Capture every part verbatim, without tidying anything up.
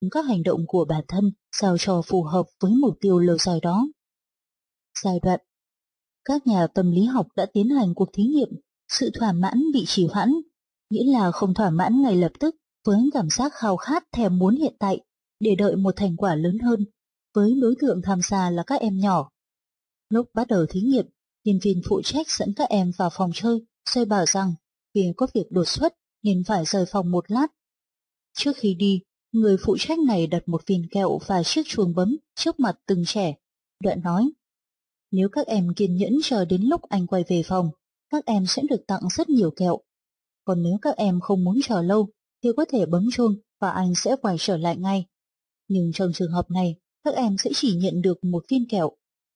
các hành động của bản thân sao cho phù hợp với mục tiêu lâu dài đó. Giai đoạn. Các nhà tâm lý học đã tiến hành cuộc thí nghiệm, sự thỏa mãn bị trì hoãn, nghĩa là không thỏa mãn ngay lập tức với cảm giác khao khát thèm muốn hiện tại để đợi một thành quả lớn hơn, với đối tượng tham gia là các em nhỏ. Lúc bắt đầu thí nghiệm, nhân viên phụ trách dẫn các em vào phòng chơi, rồi bảo rằng vì có việc đột xuất nên phải rời phòng một lát. Trước khi đi, người phụ trách này đặt một viên kẹo và chiếc chuông bấm trước mặt từng trẻ. Đoạn nói, nếu các em kiên nhẫn chờ đến lúc anh quay về phòng, các em sẽ được tặng rất nhiều kẹo. Còn nếu các em không muốn chờ lâu, thì có thể bấm chuông và anh sẽ quay trở lại ngay. Nhưng trong trường hợp này, các em sẽ chỉ nhận được một viên kẹo.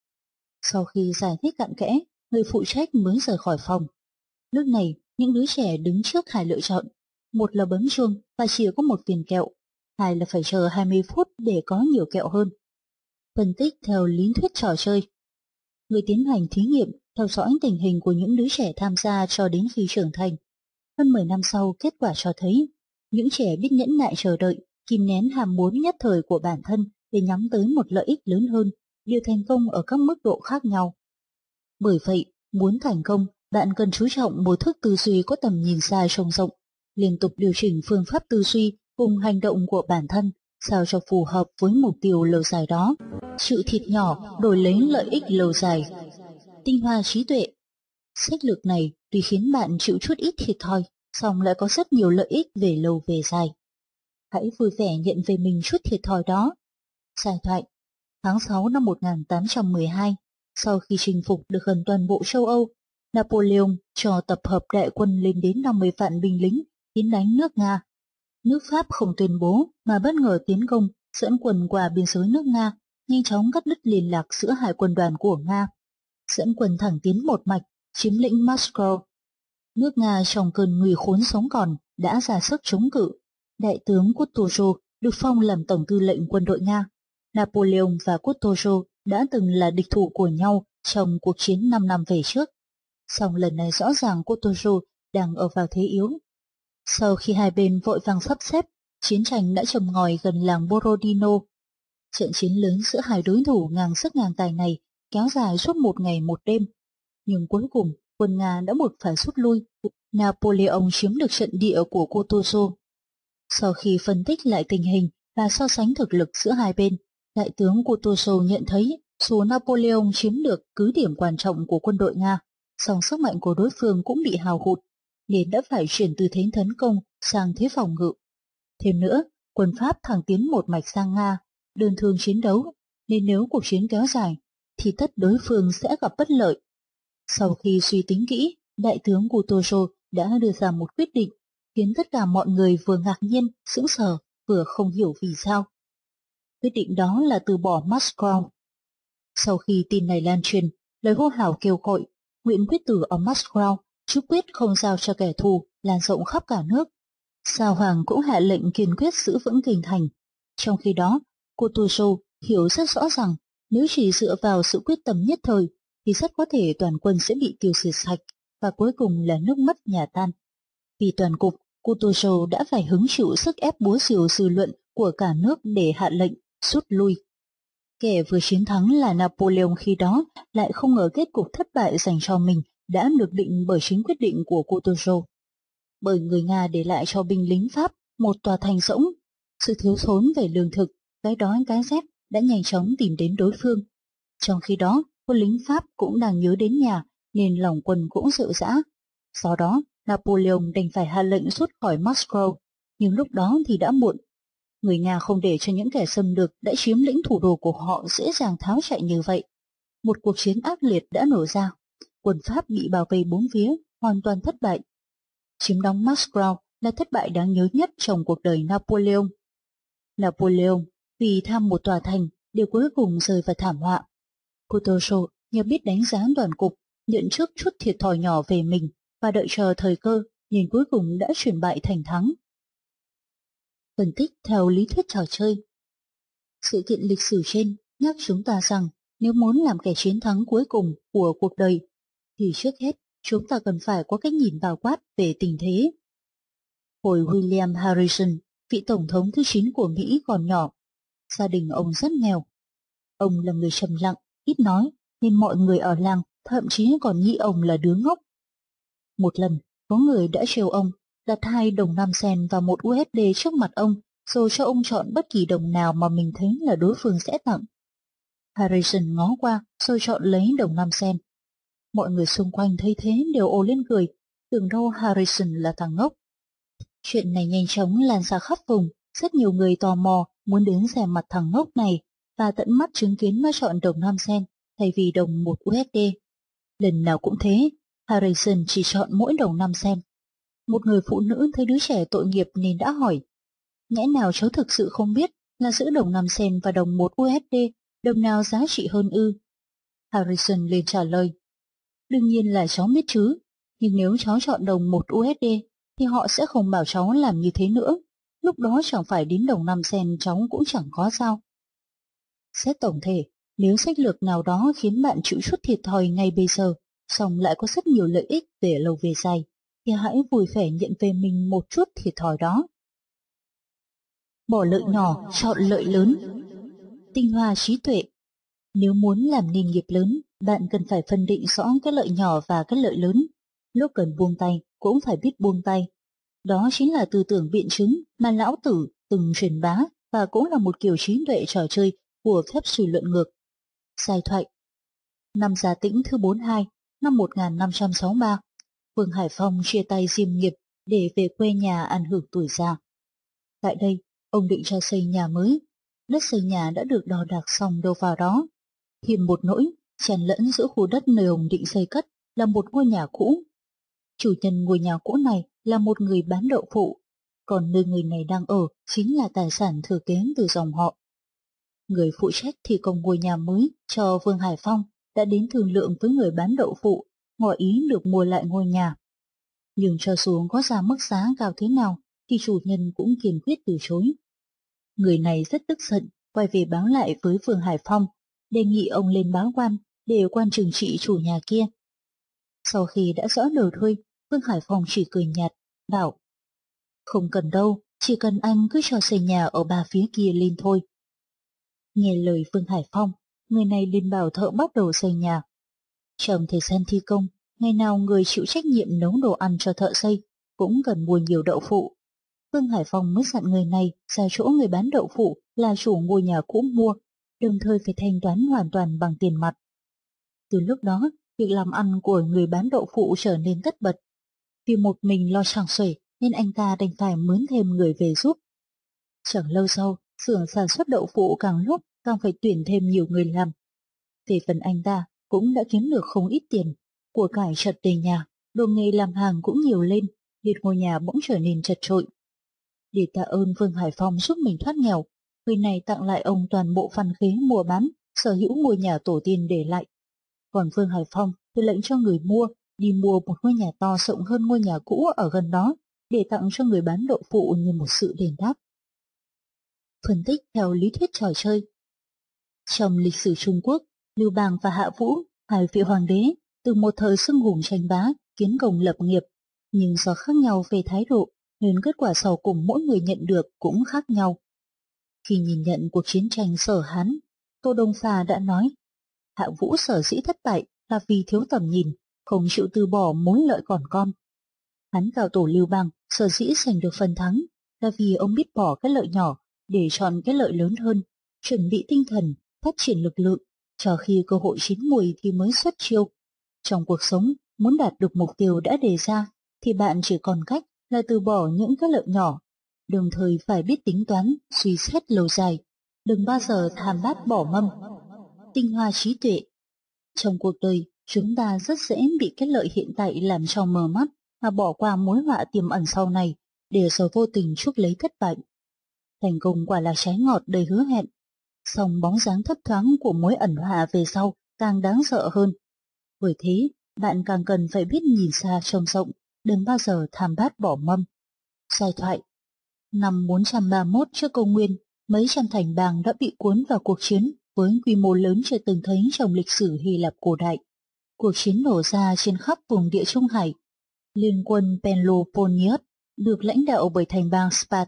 Sau khi giải thích cặn kẽ, người phụ trách mới rời khỏi phòng. Lúc này, những đứa trẻ đứng trước hai lựa chọn. Một là bấm chuông và chỉ có một viên kẹo, hai là phải chờ hai mươi phút để có nhiều kẹo hơn. Phân tích theo lý thuyết trò chơi. Người tiến hành thí nghiệm theo dõi tình hình của những đứa trẻ tham gia cho đến khi trưởng thành. Hơn mười năm sau, kết quả cho thấy, những trẻ biết nhẫn nại chờ đợi, kìm nén ham muốn nhất thời của bản thân để nhắm tới một lợi ích lớn hơn, đều thành công ở các mức độ khác nhau. Bởi vậy, muốn thành công, bạn cần chú trọng một thức tư duy có tầm nhìn xa trông rộng, liên tục điều chỉnh phương pháp tư duy cùng hành động của bản thân, sao cho phù hợp với mục tiêu lâu dài đó. Chịu thịt nhỏ đổi lấy lợi ích lâu dài. Tinh hoa trí tuệ. Sách lược này tuy khiến bạn chịu chút ít thiệt thòi, song lại có rất nhiều lợi ích về lâu về dài. Hãy vui vẻ nhận về mình chút thiệt thòi đó. Giai thoại. Tháng sáu năm một nghìn tám trăm mười hai, sau khi chinh phục được gần toàn bộ châu Âu, Napoleon cho tập hợp đại quân lên đến năm mươi vạn binh lính tiến đánh nước Nga. Nước Pháp không tuyên bố mà bất ngờ tiến công, dẫn quân qua biên giới nước Nga, nhanh chóng cắt đứt liên lạc giữa hai quân đoàn của Nga, dẫn quân thẳng tiến một mạch, chiếm lĩnh Moscow. Nước Nga trong cơn nguy khốn sống còn đã ra sức chống cự. Đại tướng Kutuzov được phong làm tổng tư lệnh quân đội Nga. Napoleon và Kutuzov đã từng là địch thủ của nhau trong cuộc chiến năm năm về trước. Song lần này rõ ràng Kutuzov đang ở vào thế yếu. Sau khi hai bên vội vàng sắp xếp, chiến tranh đã châm ngòi gần làng Borodino. Trận chiến lớn giữa hai đối thủ ngang sức ngang tài này kéo dài suốt một ngày một đêm. Nhưng cuối cùng, quân Nga đã buộc phải rút lui. Napoleon chiếm được trận địa của Kutuzov. Sau khi phân tích lại tình hình và so sánh thực lực giữa hai bên, đại tướng Kutuzov nhận thấy dù Napoleon chiếm được cứ điểm quan trọng của quân đội Nga, song sức mạnh của đối phương cũng bị hao hụt, nên đã phải chuyển từ thế tấn công sang thế phòng ngự. Thêm nữa, quân Pháp thẳng tiến một mạch sang Nga, đơn thương chiến đấu, nên nếu cuộc chiến kéo dài, thì tất đối phương sẽ gặp bất lợi. Sau khi suy tính kỹ, đại tướng Kutuzov đã đưa ra một quyết định, khiến tất cả mọi người vừa ngạc nhiên, sững sờ, vừa không hiểu vì sao. Quyết định đó là từ bỏ Moscow. Sau khi tin này lan truyền, lời hô hào kêu gọi, nguyện quyết tử ở Moscow, chú quyết không giao cho kẻ thù, lan rộng khắp cả nước. Sao Hoàng cũng hạ lệnh kiên quyết giữ vững kinh thành. Trong khi đó, Kutuzov hiểu rất rõ rằng nếu chỉ dựa vào sự quyết tâm nhất thời, thì rất có thể toàn quân sẽ bị tiêu diệt sạch, và cuối cùng là nước mất nhà tan. Vì toàn cục, Kutuzov đã phải hứng chịu sức ép búa rìu dư luận của cả nước để hạ lệnh rút lui. Kẻ vừa chiến thắng là Napoleon khi đó lại không ngờ kết cục thất bại dành cho mình đã được định bởi chính quyết định của Kutuzov. Bởi người Nga để lại cho binh lính Pháp một tòa thành rỗng, sự thiếu thốn về lương thực, cái đói cái rét đã nhanh chóng tìm đến đối phương. Trong khi đó, quân lính Pháp cũng đang nhớ đến nhà nên lòng quân cũng rệu rã. Do đó, Napoleon đành phải hạ lệnh rút khỏi Moscow, nhưng lúc đó thì đã muộn. Người Nga không để cho những kẻ xâm lược đã chiếm lĩnh thủ đô của họ dễ dàng tháo chạy như vậy. Một cuộc chiến ác liệt đã nổ ra. Quân Pháp bị bao vây bốn phía, hoàn toàn thất bại. Chiếm đóng Moscow là thất bại đáng nhớ nhất trong cuộc đời Napoleon. Napoleon vì tham một tòa thành đều cuối cùng rơi vào thảm họa. Kutuzov nhờ biết đánh giá toàn cục, nhận trước chút thiệt thòi nhỏ về mình và đợi chờ thời cơ, nên cuối cùng đã chuyển bại thành thắng. Phân tích theo lý thuyết trò chơi. Sự kiện lịch sử trên nhắc chúng ta rằng nếu muốn làm kẻ chiến thắng cuối cùng của cuộc đời, thì trước hết chúng ta cần phải có cách nhìn bao quát về tình thế. Hồi William Harrison, vị tổng thống thứ chín của Mỹ còn nhỏ. Gia đình ông rất nghèo. Ông là người trầm lặng, ít nói, nên mọi người ở làng thậm chí còn nghĩ ông là đứa ngốc. Một lần, có người đã trêu ông, đặt hai đồng năm sen và một u ét đê trước mặt ông, rồi cho ông chọn bất kỳ đồng nào mà mình thấy là đối phương sẽ tặng. Harrison ngó qua, rồi chọn lấy đồng năm sen. Mọi người xung quanh thấy thế đều ồ lên cười, tưởng đâu Harrison là thằng ngốc. Chuyện này nhanh chóng lan ra khắp vùng, rất nhiều người tò mò muốn đến xem mặt thằng ngốc này và tận mắt chứng kiến nó chọn đồng năm sen thay vì đồng một u ét đê. Lần nào cũng thế, Harrison chỉ chọn mỗi đồng năm sen. Một người phụ nữ thấy đứa trẻ tội nghiệp nên đã hỏi, nhẽ nào cháu thực sự không biết là giữa đồng năm sen và đồng một u ét đê, đồng nào giá trị hơn ư? Harrison liền trả lời, đương nhiên là cháu biết chứ, nhưng nếu cháu chọn đồng một u ét đê thì họ sẽ không bảo cháu làm như thế nữa, lúc đó chẳng phải đến đồng năm sen cháu cũng chẳng có sao. Xét tổng thể, nếu sách lược nào đó khiến bạn chịu chút thiệt thòi ngay bây giờ, song lại có rất nhiều lợi ích về lâu về dài, thì hãy vui vẻ nhận về mình một chút thiệt thòi đó. Bỏ lợi nhỏ, chọn lợi lớn. Tinh hoa trí tuệ. Nếu muốn làm nên nghiệp lớn, bạn cần phải phân định rõ cái lợi nhỏ và cái lợi lớn. Lúc cần buông tay, cũng phải biết buông tay. Đó chính là tư tưởng biện chứng mà lão tử từng truyền bá và cũng là một kiểu trí tuệ trò chơi của phép suy luận ngược. Giai thoại. Năm Gia Tĩnh thứ bốn mươi hai, năm một nghìn năm trăm sáu mươi ba, Vương Hải Phong chia tay Diêm Nghiệp để về quê nhà ăn hưởng tuổi già. Tại đây, ông định cho xây nhà mới. Đất xây nhà đã được đo đạc xong đâu vào đó. Hiềm một nỗi, chèn lẫn giữa khu đất nơi ông định xây cất là một ngôi nhà cũ. Chủ nhân ngôi nhà cũ này là một người bán đậu phụ, còn nơi người này đang ở chính là tài sản thừa kế từ dòng họ. Người phụ trách thi công ngôi nhà mới cho Vương Hải Phong đã đến thương lượng với người bán đậu phụ, ngỏ ý được mua lại ngôi nhà. Nhưng cho dù có ra mức giá cao thế nào thì chủ nhân cũng kiên quyết từ chối. Người này rất tức giận, quay về báo lại với Vương Hải Phong, đề nghị ông lên báo quan để quan trừng trị chủ nhà kia. Sau khi đã rõ đầu thôi, Vương Hải Phong chỉ cười nhạt, bảo, không cần đâu, chỉ cần anh cứ cho xây nhà ở ba phía kia lên thôi. Nghe lời Vương Hải Phong, người này liền bảo thợ bắt đầu xây nhà. Trong thời gian thi công, ngày nào người chịu trách nhiệm nấu đồ ăn cho thợ xây cũng cần mua nhiều đậu phụ. Vương Hải Phong mới dặn người này ra chỗ người bán đậu phụ là chủ ngôi nhà cũ mua, đồng thời phải thanh toán hoàn toàn bằng tiền mặt. Từ lúc đó, việc làm ăn của người bán đậu phụ trở nên tất bật. Vì một mình lo chẳng xuể nên anh ta đành phải mướn thêm người về giúp. Chẳng lâu sau, xưởng sản xuất đậu phụ càng lúc càng phải tuyển thêm nhiều người làm. Về phần anh ta cũng đã kiếm được không ít tiền, của cải chật đầy nhà, đồ nghề làm hàng cũng nhiều lên, nên ngôi nhà bỗng trở nên chật chội. Để tạ ơn Vương Hải Phong giúp mình thoát nghèo, người này tặng lại ông toàn bộ văn khế mua bán, sở hữu ngôi nhà tổ tiên để lại. Còn Vương Hải Phong thì lệnh cho người mua đi mua một ngôi nhà to rộng hơn ngôi nhà cũ ở gần đó để tặng cho người bán đậu phụ như một sự đền đáp. Phân tích theo lý thuyết trò chơi. Trong lịch sử Trung Quốc, Lưu Bang và Hạ Vũ, hai vị hoàng đế, từ một thời xưng hùng tranh bá, kiến công lập nghiệp, nhưng do khác nhau về thái độ nên kết quả sau cùng mỗi người nhận được cũng khác nhau. Khi nhìn nhận cuộc chiến tranh Sở Hán, Tô Đông Phà đã nói, Hạ Vũ sở dĩ thất bại là vì thiếu tầm nhìn, không chịu từ bỏ mối lợi còn con. Hán cao tổ Lưu Bang sở dĩ giành được phần thắng là vì ông biết bỏ cái lợi nhỏ để chọn cái lợi lớn hơn, chuẩn bị tinh thần, phát triển lực lượng, chờ khi cơ hội chín mùi thì mới xuất chiêu. Trong cuộc sống, muốn đạt được mục tiêu đã đề ra, thì bạn chỉ còn cách là từ bỏ những cái lợi nhỏ, đồng thời phải biết tính toán, suy xét lâu dài, đừng bao giờ tham bát bỏ mâm. Tinh hoa trí tuệ. Trong cuộc đời, chúng ta rất dễ bị cái lợi hiện tại làm cho mờ mắt, mà bỏ qua mối họa tiềm ẩn sau này, để rồi vô tình chuốc lấy thất bại. Thành công quả là trái ngọt đầy hứa hẹn, song bóng dáng thấp thoáng của mối ẩn họa về sau càng đáng sợ hơn. Bởi thế, bạn càng cần phải biết nhìn xa trông rộng, đừng bao giờ tham bát bỏ mâm. Giai thoại. Năm bốn trăm ba mươi mốt trước công nguyên, mấy trăm thành bang đã bị cuốn vào cuộc chiến với quy mô lớn chưa từng thấy trong lịch sử Hy Lạp cổ đại. Cuộc chiến nổ ra trên khắp vùng địa Trung Hải. Liên quân Peloponnesios được lãnh đạo bởi thành bang Sparta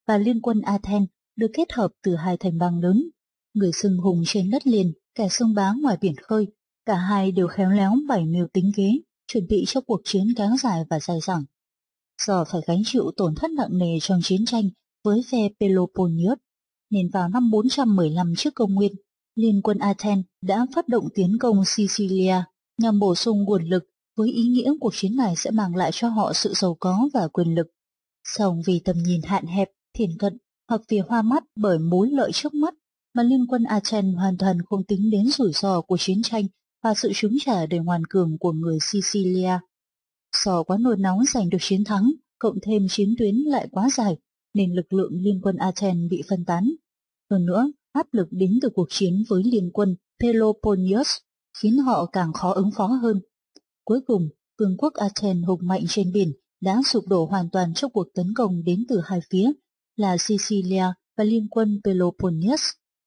và Liên quân Athens được kết hợp từ hai thành bang lớn, người xưng hùng trên đất liền, kẻ xưng bá ngoài biển khơi. Cả hai đều khéo léo bày mưu tính kế, chuẩn bị cho cuộc chiến kéo dài và dai dẳng. Do phải gánh chịu tổn thất nặng nề trong chiến tranh với phe Peloponnese, nên vào năm bốn trăm mười lăm trước công nguyên, Liên quân Athens đã phát động tiến công Sicilia nhằm bổ sung nguồn lực, với ý nghĩa cuộc chiến này sẽ mang lại cho họ sự giàu có và quyền lực. Song vì tầm nhìn hạn hẹp, thiển cận, hoặc vì hoa mắt bởi mối lợi trước mắt, mà Liên quân Athens hoàn toàn không tính đến rủi ro của chiến tranh và sự trúng trả đầy ngoan cường của người Sicilia. Do quá nôn nóng giành được chiến thắng, cộng thêm chiến tuyến lại quá dài, nên lực lượng Liên quân Athens bị phân tán. Hơn nữa, áp lực đến từ cuộc chiến với Liên quân Peloponnese khiến họ càng khó ứng phó hơn. Cuối cùng, vương quốc Athens hùng mạnh trên biển đã sụp đổ hoàn toàn trong cuộc tấn công đến từ hai phía là Sicilia và Liên quân Peloponnese.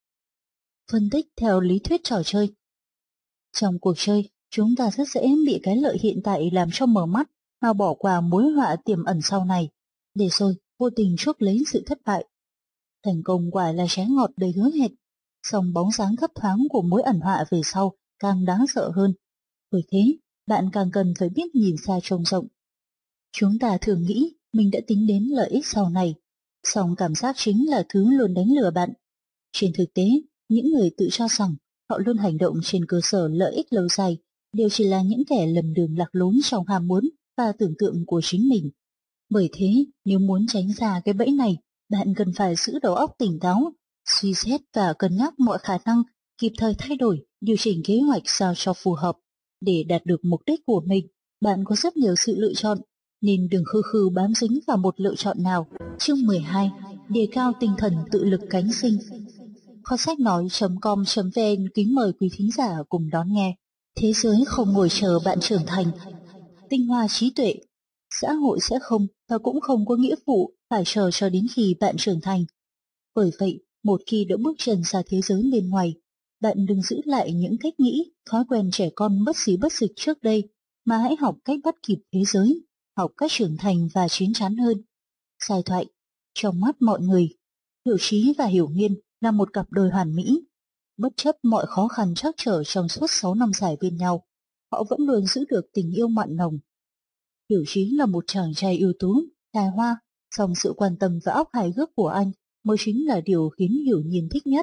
Phân tích theo lý thuyết trò chơi. Trong cuộc chơi, chúng ta rất dễ bị cái lợi hiện tại làm cho mờ mắt mà bỏ qua mối họa tiềm ẩn sau này, để rồi vô tình chuốc lấy sự thất bại. Thành công quả là trái ngọt đầy hứa hẹn, song bóng dáng thấp thoáng của mối ẩn họa về sau càng đáng sợ hơn. Bởi thế, bạn càng cần phải biết nhìn xa trông rộng. Chúng ta thường nghĩ mình đã tính đến lợi ích sau này, song cảm giác chính là thứ luôn đánh lừa bạn. Trên thực tế, những người tự cho rằng họ luôn hành động trên cơ sở lợi ích lâu dài đều chỉ là những kẻ lầm đường lạc lối trong ham muốn và tưởng tượng của chính mình. Bởi thế, nếu muốn tránh ra cái bẫy này, bạn cần phải giữ đầu óc tỉnh táo, suy xét và cân nhắc mọi khả năng, kịp thời thay đổi, điều chỉnh kế hoạch sao cho phù hợp. Để đạt được mục đích của mình, bạn có rất nhiều sự lựa chọn, nên đừng khư khư bám dính vào một lựa chọn nào. Chương mười hai. Đề cao tinh thần tự lực cánh sinh. Kho sách nói com vn kính mời quý thính giả cùng đón nghe. Thế giới không ngồi chờ bạn trưởng thành. Tinh hoa trí tuệ. Xã hội sẽ không và cũng không có nghĩa vụ phải chờ cho đến khi bạn trưởng thành. Bởi vậy, một khi đã bước chân ra thế giới bên ngoài, bạn đừng giữ lại những cách nghĩ, thói quen trẻ con bất xí bất dịch trước đây, mà hãy học cách bắt kịp thế giới, học cách trưởng thành và chín chắn hơn. Giai thoại. Trong mắt mọi người, Hiểu Trí và Hiểu Nghiên là một cặp đôi hoàn mỹ. Bất chấp mọi khó khăn trắc trở trong suốt sáu năm dài bên nhau, họ vẫn luôn giữ được tình yêu mặn nồng. Hiểu Trí là một chàng trai ưu tú, tài hoa, song sự quan tâm và óc hài hước của anh mới chính là điều khiến Hiểu Nhiên thích nhất.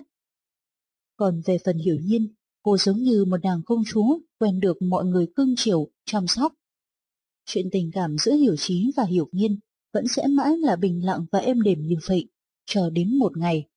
Còn về phần Hiểu Nhiên, cô giống như một nàng công chúa quen được mọi người cưng chiều, chăm sóc. Chuyện tình cảm giữa Hiểu Trí và Hiểu Nhiên vẫn sẽ mãi là bình lặng và êm đềm như vậy, cho đến một ngày.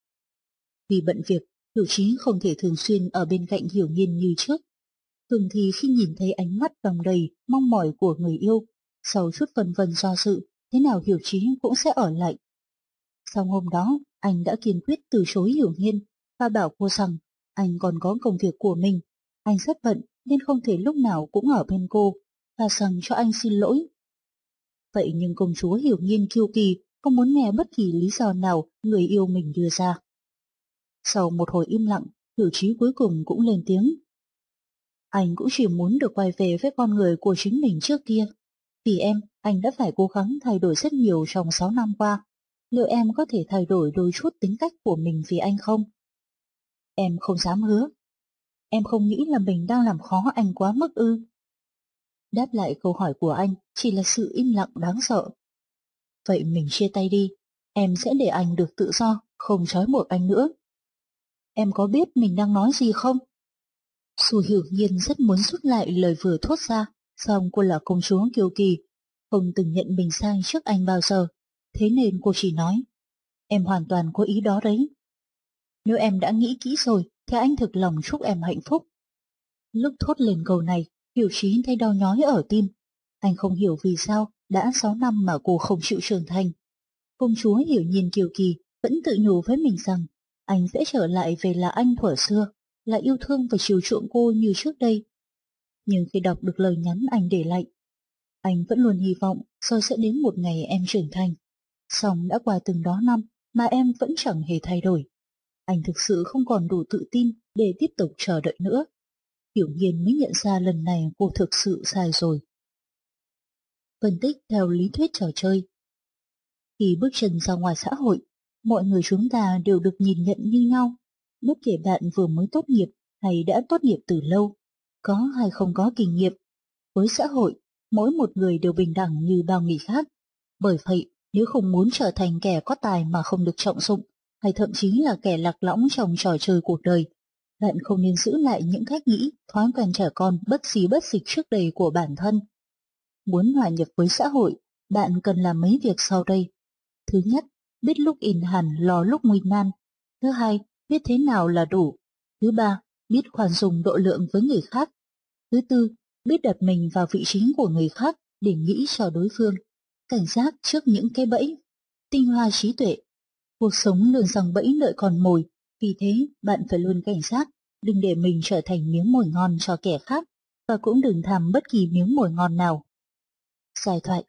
Vì bận việc, Hiểu Trí không thể thường xuyên ở bên cạnh Hiểu Nhiên như trước. Thường thì khi nhìn thấy ánh mắt đong đầy, mong mỏi của người yêu, sau chút vân vân do dự, thế nào Hiểu Trí cũng sẽ ở lại. Sau hôm đó, anh đã kiên quyết từ chối Hiểu Nhiên và bảo cô rằng anh còn có công việc của mình, anh rất bận nên không thể lúc nào cũng ở bên cô, và rằng cho anh xin lỗi. Vậy nhưng công chúa Hiểu Nhiên kiêu kỳ, không muốn nghe bất kỳ lý do nào người yêu mình đưa ra. Sau một hồi im lặng, Hiểu Trí cuối cùng cũng lên tiếng. Anh cũng chỉ muốn được quay về với con người của chính mình trước kia. Vì em, anh đã phải cố gắng thay đổi rất nhiều trong sáu năm qua. Liệu em có thể thay đổi đôi chút tính cách của mình vì anh không? Em không dám hứa. Em không nghĩ là mình đang làm khó anh quá mức ư? Đáp lại câu hỏi của anh chỉ là sự im lặng đáng sợ. Vậy mình chia tay đi, em sẽ để anh được tự do, không trói buộc anh nữa. Em có biết mình đang nói gì không? Dù Hiểu Nhiên rất muốn rút lại lời vừa thốt ra, song cô là công chúa kiêu kỳ, không từng nhận mình sai trước anh bao giờ, thế nên cô chỉ nói, em hoàn toàn có ý đó đấy. Nếu em đã nghĩ kỹ rồi, thì anh thực lòng chúc em hạnh phúc. Lúc thốt lên câu này, Hiểu Trí thấy đau nhói ở tim. Anh không hiểu vì sao đã sáu năm mà cô không chịu trưởng thành. Công chúa Hiểu Nhiên kiêu kỳ vẫn tự nhủ với mình rằng anh sẽ trở lại về là anh thuở xưa, là yêu thương và chiều chuộng cô như trước đây. Nhưng khi đọc được lời nhắn anh để lại, anh vẫn luôn hy vọng rồi sẽ đến một ngày em trưởng thành. Song đã qua từng đó năm mà em vẫn chẳng hề thay đổi. Anh thực sự không còn đủ tự tin để tiếp tục chờ đợi nữa. Hiểu Nhiên mới nhận ra lần này cô thực sự sai rồi. Phân tích theo lý thuyết trò chơi. Khi bước chân ra ngoài xã hội, mọi người chúng ta đều được nhìn nhận như nhau, bất kể bạn vừa mới tốt nghiệp hay đã tốt nghiệp từ lâu, có hay không có kinh nghiệm. Với xã hội, mỗi một người đều bình đẳng như bao người khác. Bởi vậy, nếu không muốn trở thành kẻ có tài mà không được trọng dụng, hay thậm chí là kẻ lạc lõng trong trò chơi cuộc đời, bạn không nên giữ lại những cách nghĩ, thói quen trẻ con bất xí bất dịch trước đây của bản thân. Muốn hòa nhập với xã hội, bạn cần làm mấy việc sau đây. Thứ nhất, biết lúc in hẳn lo lúc nguy nan. Thứ hai, biết thế nào là đủ. Thứ ba, biết khoan dung độ lượng với người khác. Thứ tư, biết đặt mình vào vị trí của người khác để nghĩ cho đối phương. Cảnh giác trước những cái bẫy. Tinh hoa trí tuệ. Cuộc sống luôn giăng bẫy đợi con mồi, vì thế bạn phải luôn cảnh giác, đừng để mình trở thành miếng mồi ngon cho kẻ khác, và cũng đừng tham bất kỳ miếng mồi ngon nào. Giai thoại.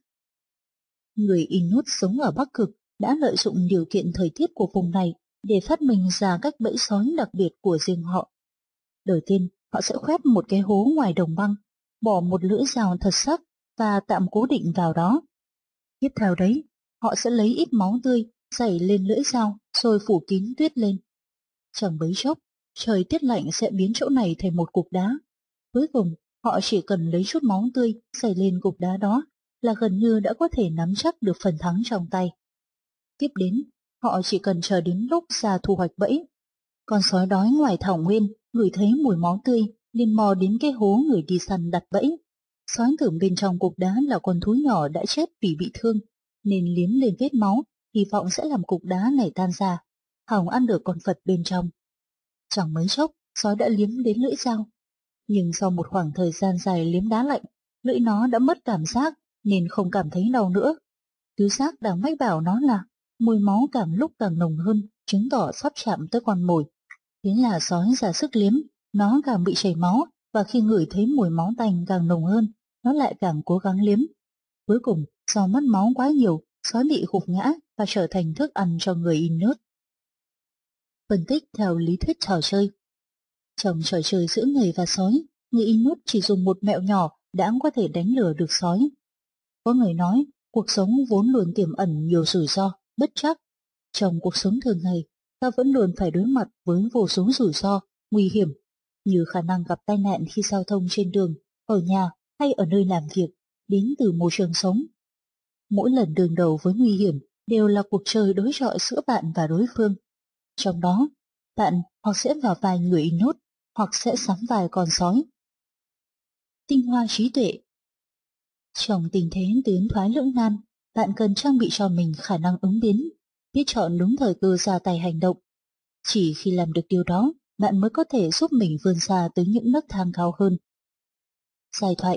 Người Inuit sống ở Bắc Cực đã lợi dụng điều kiện thời tiết của vùng này để phát minh ra cách bẫy sói đặc biệt của riêng họ. Đầu tiên, họ sẽ khoét một cái hố ngoài đồng băng, bỏ một lưỡi dao thật sắc và tạm cố định vào đó. Tiếp theo đấy, họ sẽ lấy ít máu tươi rảy lên lưỡi dao rồi phủ kín tuyết lên. Chẳng mấy chốc, trời tiết lạnh sẽ biến chỗ này thành một cục đá. Cuối cùng, họ chỉ cần lấy chút máu tươi rảy lên cục đá đó là gần như đã có thể nắm chắc được phần thắng trong tay. Tiếp đến, họ chỉ cần chờ đến lúc ra thu hoạch bẫy. Con sói đói ngoài thảo nguyên ngửi thấy mùi máu tươi liền mò đến cái hố người đi săn đặt bẫy. Sói tưởng bên trong cục đá là con thú nhỏ đã chết vì bị thương, nên liếm lên vết máu, hy vọng sẽ làm cục đá này tan ra, hòng ăn được con vật bên trong. Chẳng mấy chốc, sói đã liếm đến lưỡi dao. Nhưng sau một khoảng thời gian dài liếm đá lạnh, lưỡi nó đã mất cảm giác nên không cảm thấy đau nữa. Thứ xác đang mách bảo nó là mùi máu càng lúc càng nồng hơn, chứng tỏ sắp chạm tới con mồi. Thế là sói ra sức liếm, nó càng bị chảy máu, và khi ngửi thấy mùi máu tanh càng nồng hơn, nó lại càng cố gắng liếm. Cuối cùng, do mất máu quá nhiều, sói bị gục ngã và trở thành thức ăn cho người Inuit. Phân tích theo lý thuyết trò chơi. Trong trò chơi giữa người và sói, người Inuit chỉ dùng một mẹo nhỏ đã có thể đánh lừa được sói. Có người nói, cuộc sống vốn luôn tiềm ẩn nhiều rủi ro, bất trắc. Trong cuộc sống thường ngày, ta vẫn luôn phải đối mặt với vô số rủi ro, nguy hiểm, như khả năng gặp tai nạn khi giao thông trên đường, ở nhà hay ở nơi làm việc, đến từ môi trường sống. Mỗi lần đương đầu với nguy hiểm đều là cuộc chơi đối chọi giữa bạn và đối phương. Trong đó, bạn hoặc sẽ vào vai người Inuit, hoặc sẽ sắm vai con sói. Tinh hoa trí tuệ. Trong tình thế tiến thoái lưỡng nan, bạn cần trang bị cho mình khả năng ứng biến, biết chọn đúng thời cơ ra tay hành động. Chỉ khi làm được điều đó, bạn mới có thể giúp mình vươn xa tới những nấc thang cao hơn. Giai thoại.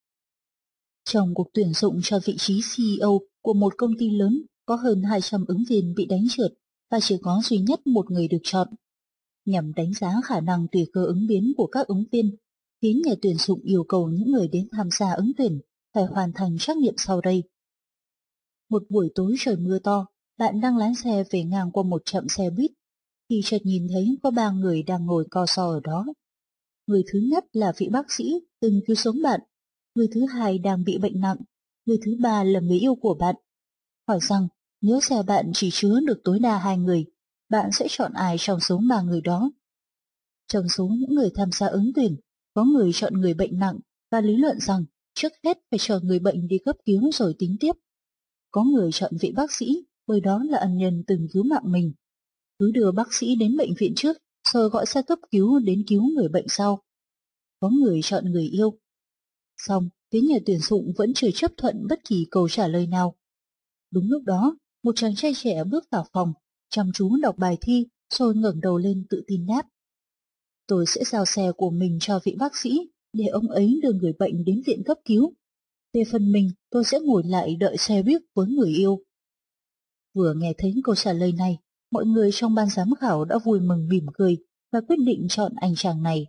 Trong cuộc tuyển dụng cho vị trí xê e ô của một công ty lớn, có hơn hai trăm ứng viên bị đánh trượt và chỉ có duy nhất một người được chọn. Nhằm đánh giá khả năng tùy cơ ứng biến của các ứng viên, phía nhà tuyển dụng yêu cầu những người đến tham gia ứng tuyển phải hoàn thành trắc nghiệm sau đây. Một buổi tối trời mưa to, bạn đang lái xe về ngang qua một trạm xe buýt, thì chợt nhìn thấy có ba người đang ngồi co ro ở đó. Người thứ nhất là vị bác sĩ từng cứu sống bạn, người thứ hai đang bị bệnh nặng, người thứ ba là người yêu của bạn. Hỏi rằng nếu xe bạn chỉ chứa được tối đa hai người, bạn sẽ chọn ai trong số ba người đó? Trong số những người tham gia ứng tuyển, có người chọn người bệnh nặng và lý luận rằng trước hết phải chờ người bệnh đi cấp cứu rồi tính tiếp. Có người chọn vị bác sĩ bởi đó là ân nhân từng cứu mạng mình. Cứ đưa bác sĩ đến bệnh viện trước, rồi gọi xe cấp cứu đến cứu người bệnh sau. Có người chọn người yêu. Xong, phía nhà tuyển dụng vẫn chưa chấp thuận bất kỳ câu trả lời nào. Đúng lúc đó, một chàng trai trẻ bước vào phòng, chăm chú đọc bài thi, rồi ngẩng đầu lên tự tin đáp. Tôi sẽ giao xe của mình cho vị bác sĩ, để ông ấy đưa người bệnh đến viện cấp cứu. Về phần mình, tôi sẽ ngồi lại đợi xe buýt với người yêu. Vừa nghe thấy câu trả lời này, mọi người trong ban giám khảo đã vui mừng mỉm cười và quyết định chọn anh chàng này.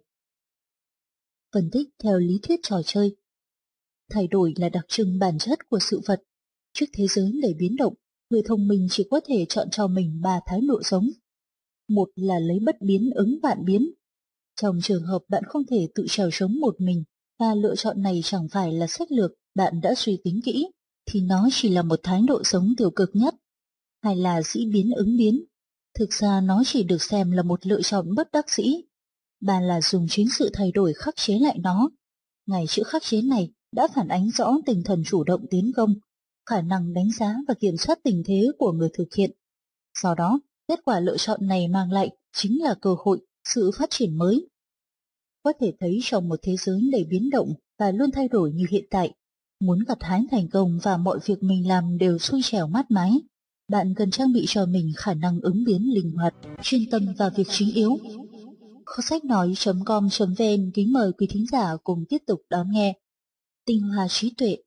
Phân tích theo lý thuyết trò chơi. Thay đổi là đặc trưng bản chất của sự vật. Trước thế giới đầy biến động, người thông minh chỉ có thể chọn cho mình ba thái độ sống. Một là lấy bất biến ứng vạn biến. Trong trường hợp bạn không thể tự trèo trống một mình, và lựa chọn này chẳng phải là sách lược bạn đã suy tính kỹ, thì nó chỉ là một thái độ sống tiêu cực nhất, hay là dĩ biến ứng biến. Thực ra nó chỉ được xem là một lựa chọn bất đắc dĩ. Bạn là dùng chính sự thay đổi khắc chế lại nó. Ngày chữ khắc chế này đã phản ánh rõ tinh thần chủ động tiến công, khả năng đánh giá và kiểm soát tình thế của người thực hiện. Sau đó, kết quả lựa chọn này mang lại chính là cơ hội, sự phát triển mới. Có thể thấy trong một thế giới đầy biến động và luôn thay đổi như hiện tại, muốn gặt hái thành công và mọi việc mình làm đều xuôi xẻo mát mái, bạn cần trang bị cho mình khả năng ứng biến linh hoạt, chuyên tâm vào việc chính yếu. Kho sách nói chấm com chấm vn kính mời quý thính giả cùng tiếp tục đón nghe Tinh hoa trí tuệ.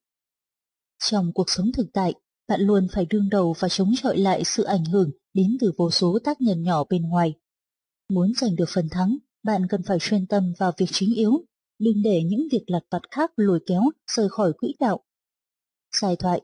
Trong cuộc sống thực tại, bạn luôn phải đương đầu và chống chọi lại sự ảnh hưởng đến từ vô số tác nhân nhỏ bên ngoài. Muốn giành được phần thắng, bạn cần phải chuyên tâm vào việc chính yếu, đừng để những việc lặt vặt khác lôi kéo rời khỏi quỹ đạo. Giai thoại.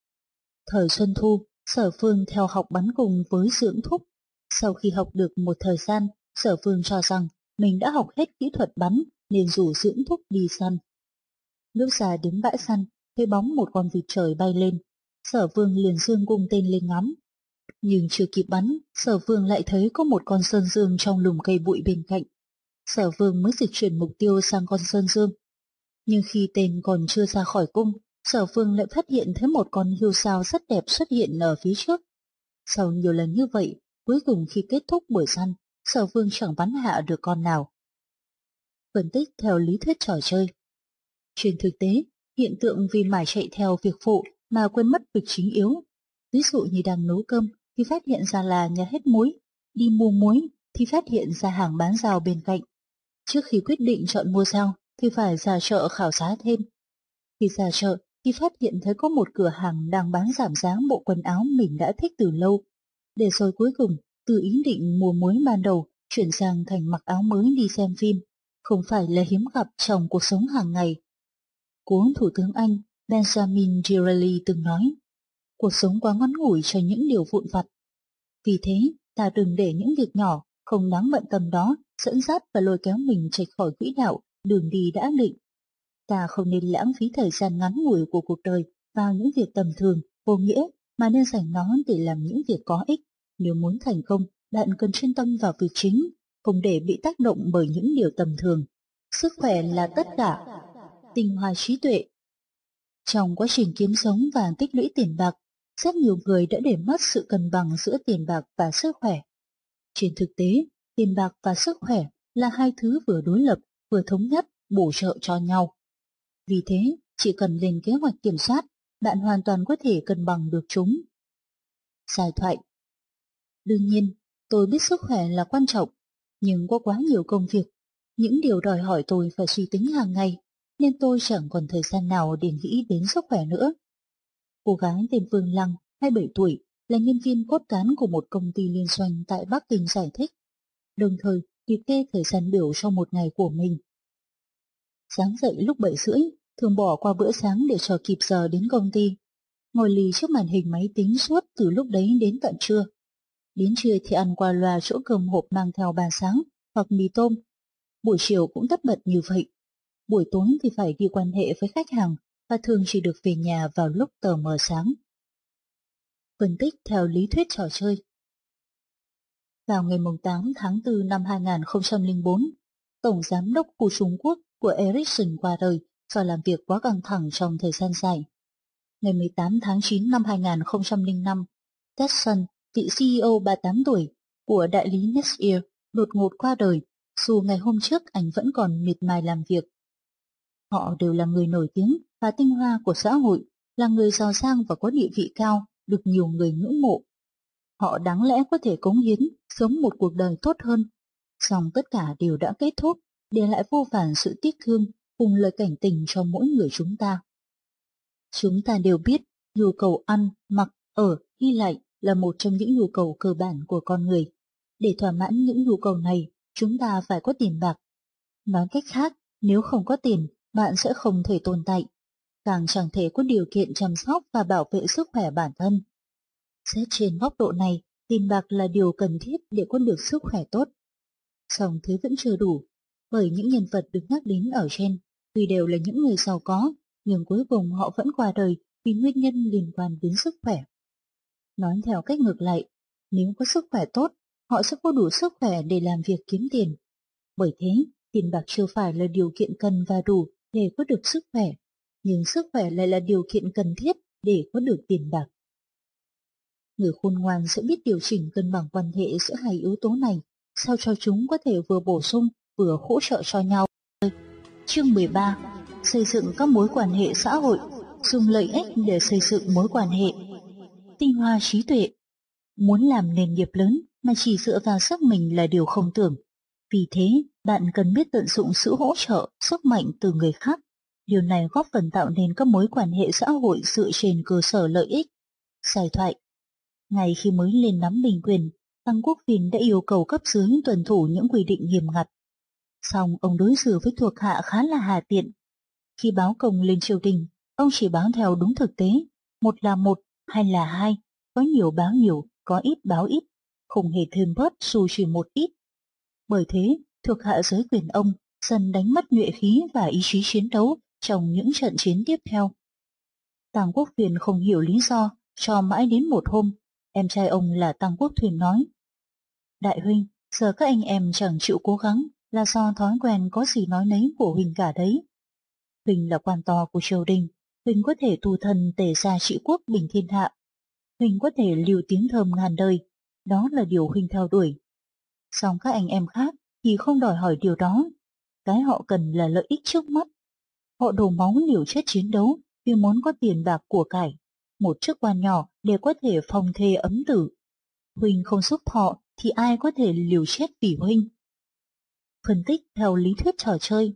Thời Xuân Thu, Sở Phương theo học bắn cùng với Dưỡng Thúc. Sau khi học được một thời gian, Sở Phương cho rằng mình đã học hết kỹ thuật bắn nên rủ Dưỡng Thúc đi săn. Lúc ra đến bãi săn, thấy bóng một con vịt trời bay lên, Sở Vương liền giương cung tên lên ngắm. Nhưng chưa kịp bắn, Sở Vương lại thấy có một con sơn dương trong lùm cây bụi bên cạnh. Sở Vương mới dịch chuyển mục tiêu sang con sơn dương. Nhưng khi tên còn chưa ra khỏi cung, Sở Vương lại phát hiện thấy một con hươu sao rất đẹp xuất hiện ở phía trước. Sau nhiều lần như vậy, cuối cùng khi kết thúc buổi săn, Sở Vương chẳng bắn hạ được con nào. Phân tích theo lý thuyết trò chơi. Trên thực tế, hiện tượng vì mải chạy theo việc phụ mà quên mất việc chính yếu. Ví dụ như đang nấu cơm thì phát hiện ra là nhà hết muối, đi mua muối thì phát hiện ra hàng bán rau bên cạnh. Trước khi quyết định chọn mua rau thì phải ra chợ khảo sát thêm. Khi ra chợ thì phát hiện thấy có một cửa hàng đang bán giảm giá bộ quần áo mình đã thích từ lâu. Để rồi cuối cùng, từ ý định mua muối ban đầu chuyển sang thành mặc áo mới đi xem phim, không phải là hiếm gặp trong cuộc sống hàng ngày. Cố Thủ tướng Anh Benjamin Disraeli từng nói, cuộc sống quá ngắn ngủi cho những điều vụn vặt. Vì thế, ta đừng để những việc nhỏ, không đáng bận tâm đó dẫn dắt và lôi kéo mình chệch khỏi quỹ đạo, đường đi đã định. Ta không nên lãng phí thời gian ngắn ngủi của cuộc đời vào những việc tầm thường, vô nghĩa, mà nên dành nó để làm những việc có ích. Nếu muốn thành công, bạn cần chuyên tâm vào việc chính, không để bị tác động bởi những điều tầm thường. Sức khỏe là tất cả. Tinh hoa trí tuệ. Trong quá trình kiếm sống và tích lũy tiền bạc, rất nhiều người đã để mất sự cân bằng giữa tiền bạc và sức khỏe. Trên thực tế, tiền bạc và sức khỏe là hai thứ vừa đối lập, vừa thống nhất, bổ trợ cho nhau. Vì thế, chỉ cần lên kế hoạch kiểm soát, bạn hoàn toàn có thể cân bằng được chúng. Giải thoại. Đương nhiên, tôi biết sức khỏe là quan trọng, nhưng có quá nhiều công việc, những điều đòi hỏi tôi phải suy tính hàng ngày, nên tôi chẳng còn thời gian nào để nghĩ đến sức khỏe nữa. Cô gái tên Phương Lăng, hai mươi bảy tuổi, là nhân viên cốt cán của một công ty liên doanh tại Bắc Kinh giải thích, đồng thời liệt kê thời gian biểu cho một ngày của mình. Sáng dậy lúc bảy rưỡi, thường bỏ qua bữa sáng để cho kịp giờ đến công ty. Ngồi lì trước màn hình máy tính suốt từ lúc đấy đến tận trưa. Đến trưa thì ăn qua loa chỗ cơm hộp mang theo bà sáng hoặc mì tôm. Buổi chiều cũng tất bật như vậy. Buổi tối thì phải đi quan hệ với khách hàng và thường chỉ được về nhà vào lúc tờ mờ sáng. Phân tích theo lý thuyết trò chơi. Vào ngày tám tháng tư năm hai nghìn không trăm lẻ bốn, Tổng Giám đốc của Trung Quốc của Ericsson qua đời do làm việc quá căng thẳng trong thời gian dài. Ngày mười tám tháng chín năm hai nghìn không trăm lẻ năm, Ted Sun, vị xê e ô ba mươi tám tuổi của đại lý Nexteer, đột ngột qua đời, dù ngày hôm trước anh vẫn còn miệt mài làm việc. Họ đều là người nổi tiếng và tinh hoa của xã hội, là người giàu sang và có địa vị cao, được nhiều người ngưỡng mộ. Họ đáng lẽ có thể cống hiến, sống một cuộc đời tốt hơn, song tất cả đều đã kết thúc, để lại vô vàn sự tiếc thương cùng lời cảnh tình cho mỗi người chúng ta. Chúng ta đều biết, nhu cầu ăn, mặc, ở, đi lại là một trong những nhu cầu cơ bản của con người. Để thỏa mãn những nhu cầu này, chúng ta phải có tiền bạc. Nói cách khác, nếu không có tiền, bạn sẽ không thể tồn tại, càng chẳng thể có điều kiện chăm sóc và bảo vệ sức khỏe bản thân. Xét trên góc độ này, tiền bạc là điều cần thiết để có được sức khỏe tốt. Song thứ vẫn chưa đủ, bởi những nhân vật được nhắc đến ở trên, tuy đều là những người giàu có, nhưng cuối cùng họ vẫn qua đời vì nguyên nhân liên quan đến sức khỏe. Nói theo cách ngược lại, nếu có sức khỏe tốt, họ sẽ có đủ sức khỏe để làm việc kiếm tiền. Bởi thế, tiền bạc chưa phải là điều kiện cần và đủ để có được sức khỏe, nhưng sức khỏe lại là điều kiện cần thiết để có được tiền bạc. Người khôn ngoan sẽ biết điều chỉnh cân bằng quan hệ giữa hai yếu tố này, sao cho chúng có thể vừa bổ sung, vừa hỗ trợ cho nhau. Chương mười ba. Xây dựng các mối quan hệ xã hội, dùng lợi ích để xây dựng mối quan hệ. Tinh hoa trí tuệ. Muốn làm nền nghiệp lớn mà chỉ dựa vào sức mình là điều không tưởng. Vì thế, bạn cần biết tận dụng sự hỗ trợ, sức mạnh từ người khác. Điều này góp phần tạo nên các mối quan hệ xã hội dựa trên cơ sở lợi ích. Giải thoại. Ngay khi mới lên nắm binh quyền, Tăng Quốc Phiên đã yêu cầu cấp dưới tuân thủ những quy định nghiêm ngặt. Song ông đối xử với thuộc hạ khá là hà tiện. Khi báo công lên triều đình, ông chỉ báo theo đúng thực tế, một là một, hai là hai, có nhiều báo nhiều, có ít báo ít, không hề thêm bớt dù chỉ một ít. Bởi thế, thuộc hạ dưới quyền ông dần đánh mất nhuệ khí và ý chí chiến đấu trong những trận chiến tiếp theo. Tăng Quốc Phiên không hiểu lý do, cho mãi đến một hôm, em trai ông là Tăng Quốc Thuyền nói: Đại huynh, giờ các anh em chẳng chịu cố gắng là do thói quen có gì nói nấy của huynh cả đấy. Huynh là quan to của triều đình, huynh có thể tu thân tề gia trị quốc bình thiên hạ. Huynh có thể lưu tiếng thơm ngàn đời, đó là điều huynh theo đuổi. Song các anh em khác thì không đòi hỏi điều đó, cái họ cần là lợi ích trước mắt. Họ đổ máu liều chết chiến đấu vì muốn có tiền bạc của cải, một chức quan nhỏ để có thể phong thê ấm tử. Huynh không giúp họ thì ai có thể liều chết vì huynh. Phân tích theo lý thuyết trò chơi.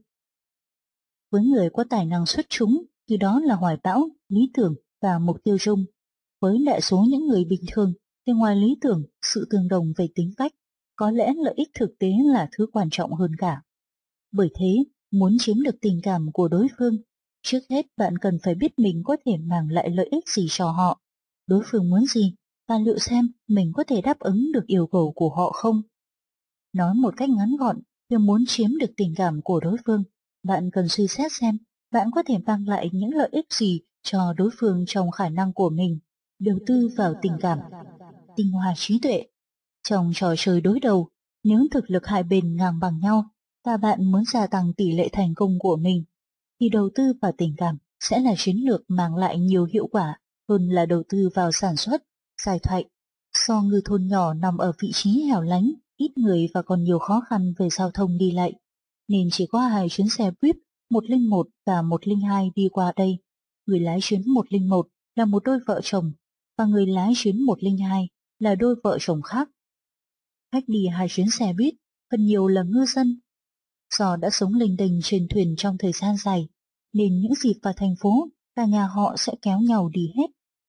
Với người có tài năng xuất chúng thì đó là hoài bão, lý tưởng và mục tiêu chung. Với đại số những người bình thường thì ngoài lý tưởng, sự tương đồng về tính cách, có lẽ lợi ích thực tế là thứ quan trọng hơn cả. Bởi thế, muốn chiếm được tình cảm của đối phương, trước hết bạn cần phải biết mình có thể mang lại lợi ích gì cho họ, đối phương muốn gì, và liệu xem mình có thể đáp ứng được yêu cầu của họ không. Nói một cách ngắn gọn, nếu muốn chiếm được tình cảm của đối phương, bạn cần suy xét xem bạn có thể mang lại những lợi ích gì cho đối phương trong khả năng của mình. Đầu tư vào tình cảm. Tinh hoa trí tuệ. Trong trò chơi đối đầu, nếu thực lực hai bên ngang bằng nhau và bạn muốn gia tăng tỷ lệ thành công của mình, thì đầu tư vào tình cảm sẽ là chiến lược mang lại nhiều hiệu quả hơn là đầu tư vào sản xuất. Giải thoại. Do ngư thôn nhỏ nằm ở vị trí hẻo lánh, ít người và còn nhiều khó khăn về giao thông đi lại, nên chỉ có hai chuyến xe buýt một không một và một không hai đi qua đây. Người lái chuyến một không một là một đôi vợ chồng, và người lái chuyến một không hai là đôi vợ chồng khác. Khách đi hai chuyến xe buýt phần nhiều là ngư dân. Do đã sống lênh đênh trên thuyền trong thời gian dài, nên những dịp vào thành phố, cả nhà họ sẽ kéo nhau đi hết.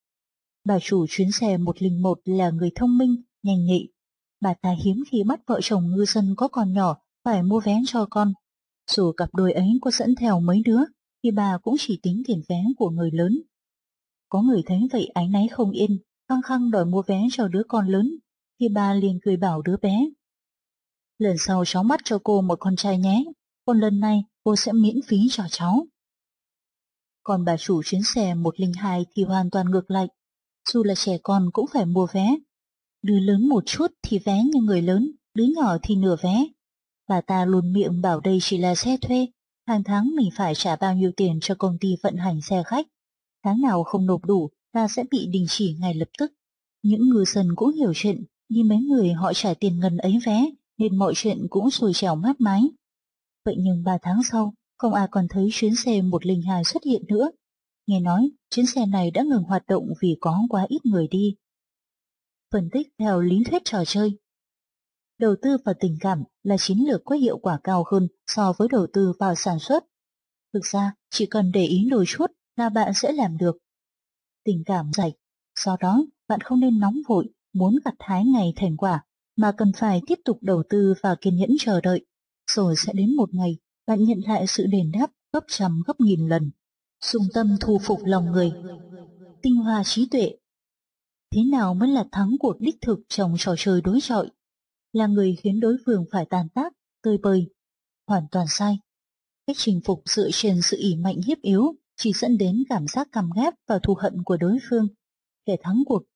Bà chủ chuyến xe một không một là người thông minh, nhanh nhạy. Bà ta hiếm khi bắt vợ chồng ngư dân có con nhỏ phải mua vé cho con. Dù cặp đôi ấy có dẫn theo mấy đứa, thì bà cũng chỉ tính tiền vé của người lớn. Có người thấy vậy áy náy không yên, khăng khăng đòi mua vé cho đứa con lớn, thì bà liền cười bảo đứa bé: Lần sau cháu bắt cho cô một con trai nhé, còn lần này cô sẽ miễn phí cho cháu. Còn bà chủ chuyến xe một không hai thì hoàn toàn ngược lại, dù là trẻ con cũng phải mua vé. Đứa lớn một chút thì vé như người lớn, đứa nhỏ thì nửa vé. Bà ta luôn miệng bảo đây chỉ là xe thuê, hàng tháng mình phải trả bao nhiêu tiền cho công ty vận hành xe khách. Tháng nào không nộp đủ là sẽ bị đình chỉ ngay lập tức. Những ngư dân cũng hiểu chuyện, nhưng mấy người họ trả tiền ngân ấy vé, nên mọi chuyện cũng xuôi trèo mát mái. Vậy nhưng ba tháng sau, không ai còn thấy chuyến xe một không hai xuất hiện nữa. Nghe nói, chuyến xe này đã ngừng hoạt động vì có quá ít người đi. Phân tích theo lý thuyết trò chơi. Đầu tư vào tình cảm là chiến lược có hiệu quả cao hơn so với đầu tư vào sản xuất. Thực ra, chỉ cần để ý đôi chút là bạn sẽ làm được. Tình cảm rạch, do đó bạn không nên nóng vội muốn gặt hái ngày thành quả, mà cần phải tiếp tục đầu tư và kiên nhẫn chờ đợi. Rồi sẽ đến một ngày, bạn nhận lại sự đền đáp gấp trăm gấp nghìn lần. Dùng tâm thu phục lòng người. Tinh hoa trí tuệ. Thế nào mới là thắng cuộc đích thực trong trò chơi đối chọi? Là người khiến đối phương phải tàn tác, tơi bời. Hoàn toàn sai. Cách chinh phục dựa trên sự ỷ mạnh hiếp yếu chỉ dẫn đến cảm giác căm ghét và thù hận của đối phương. Kẻ thắng cuộc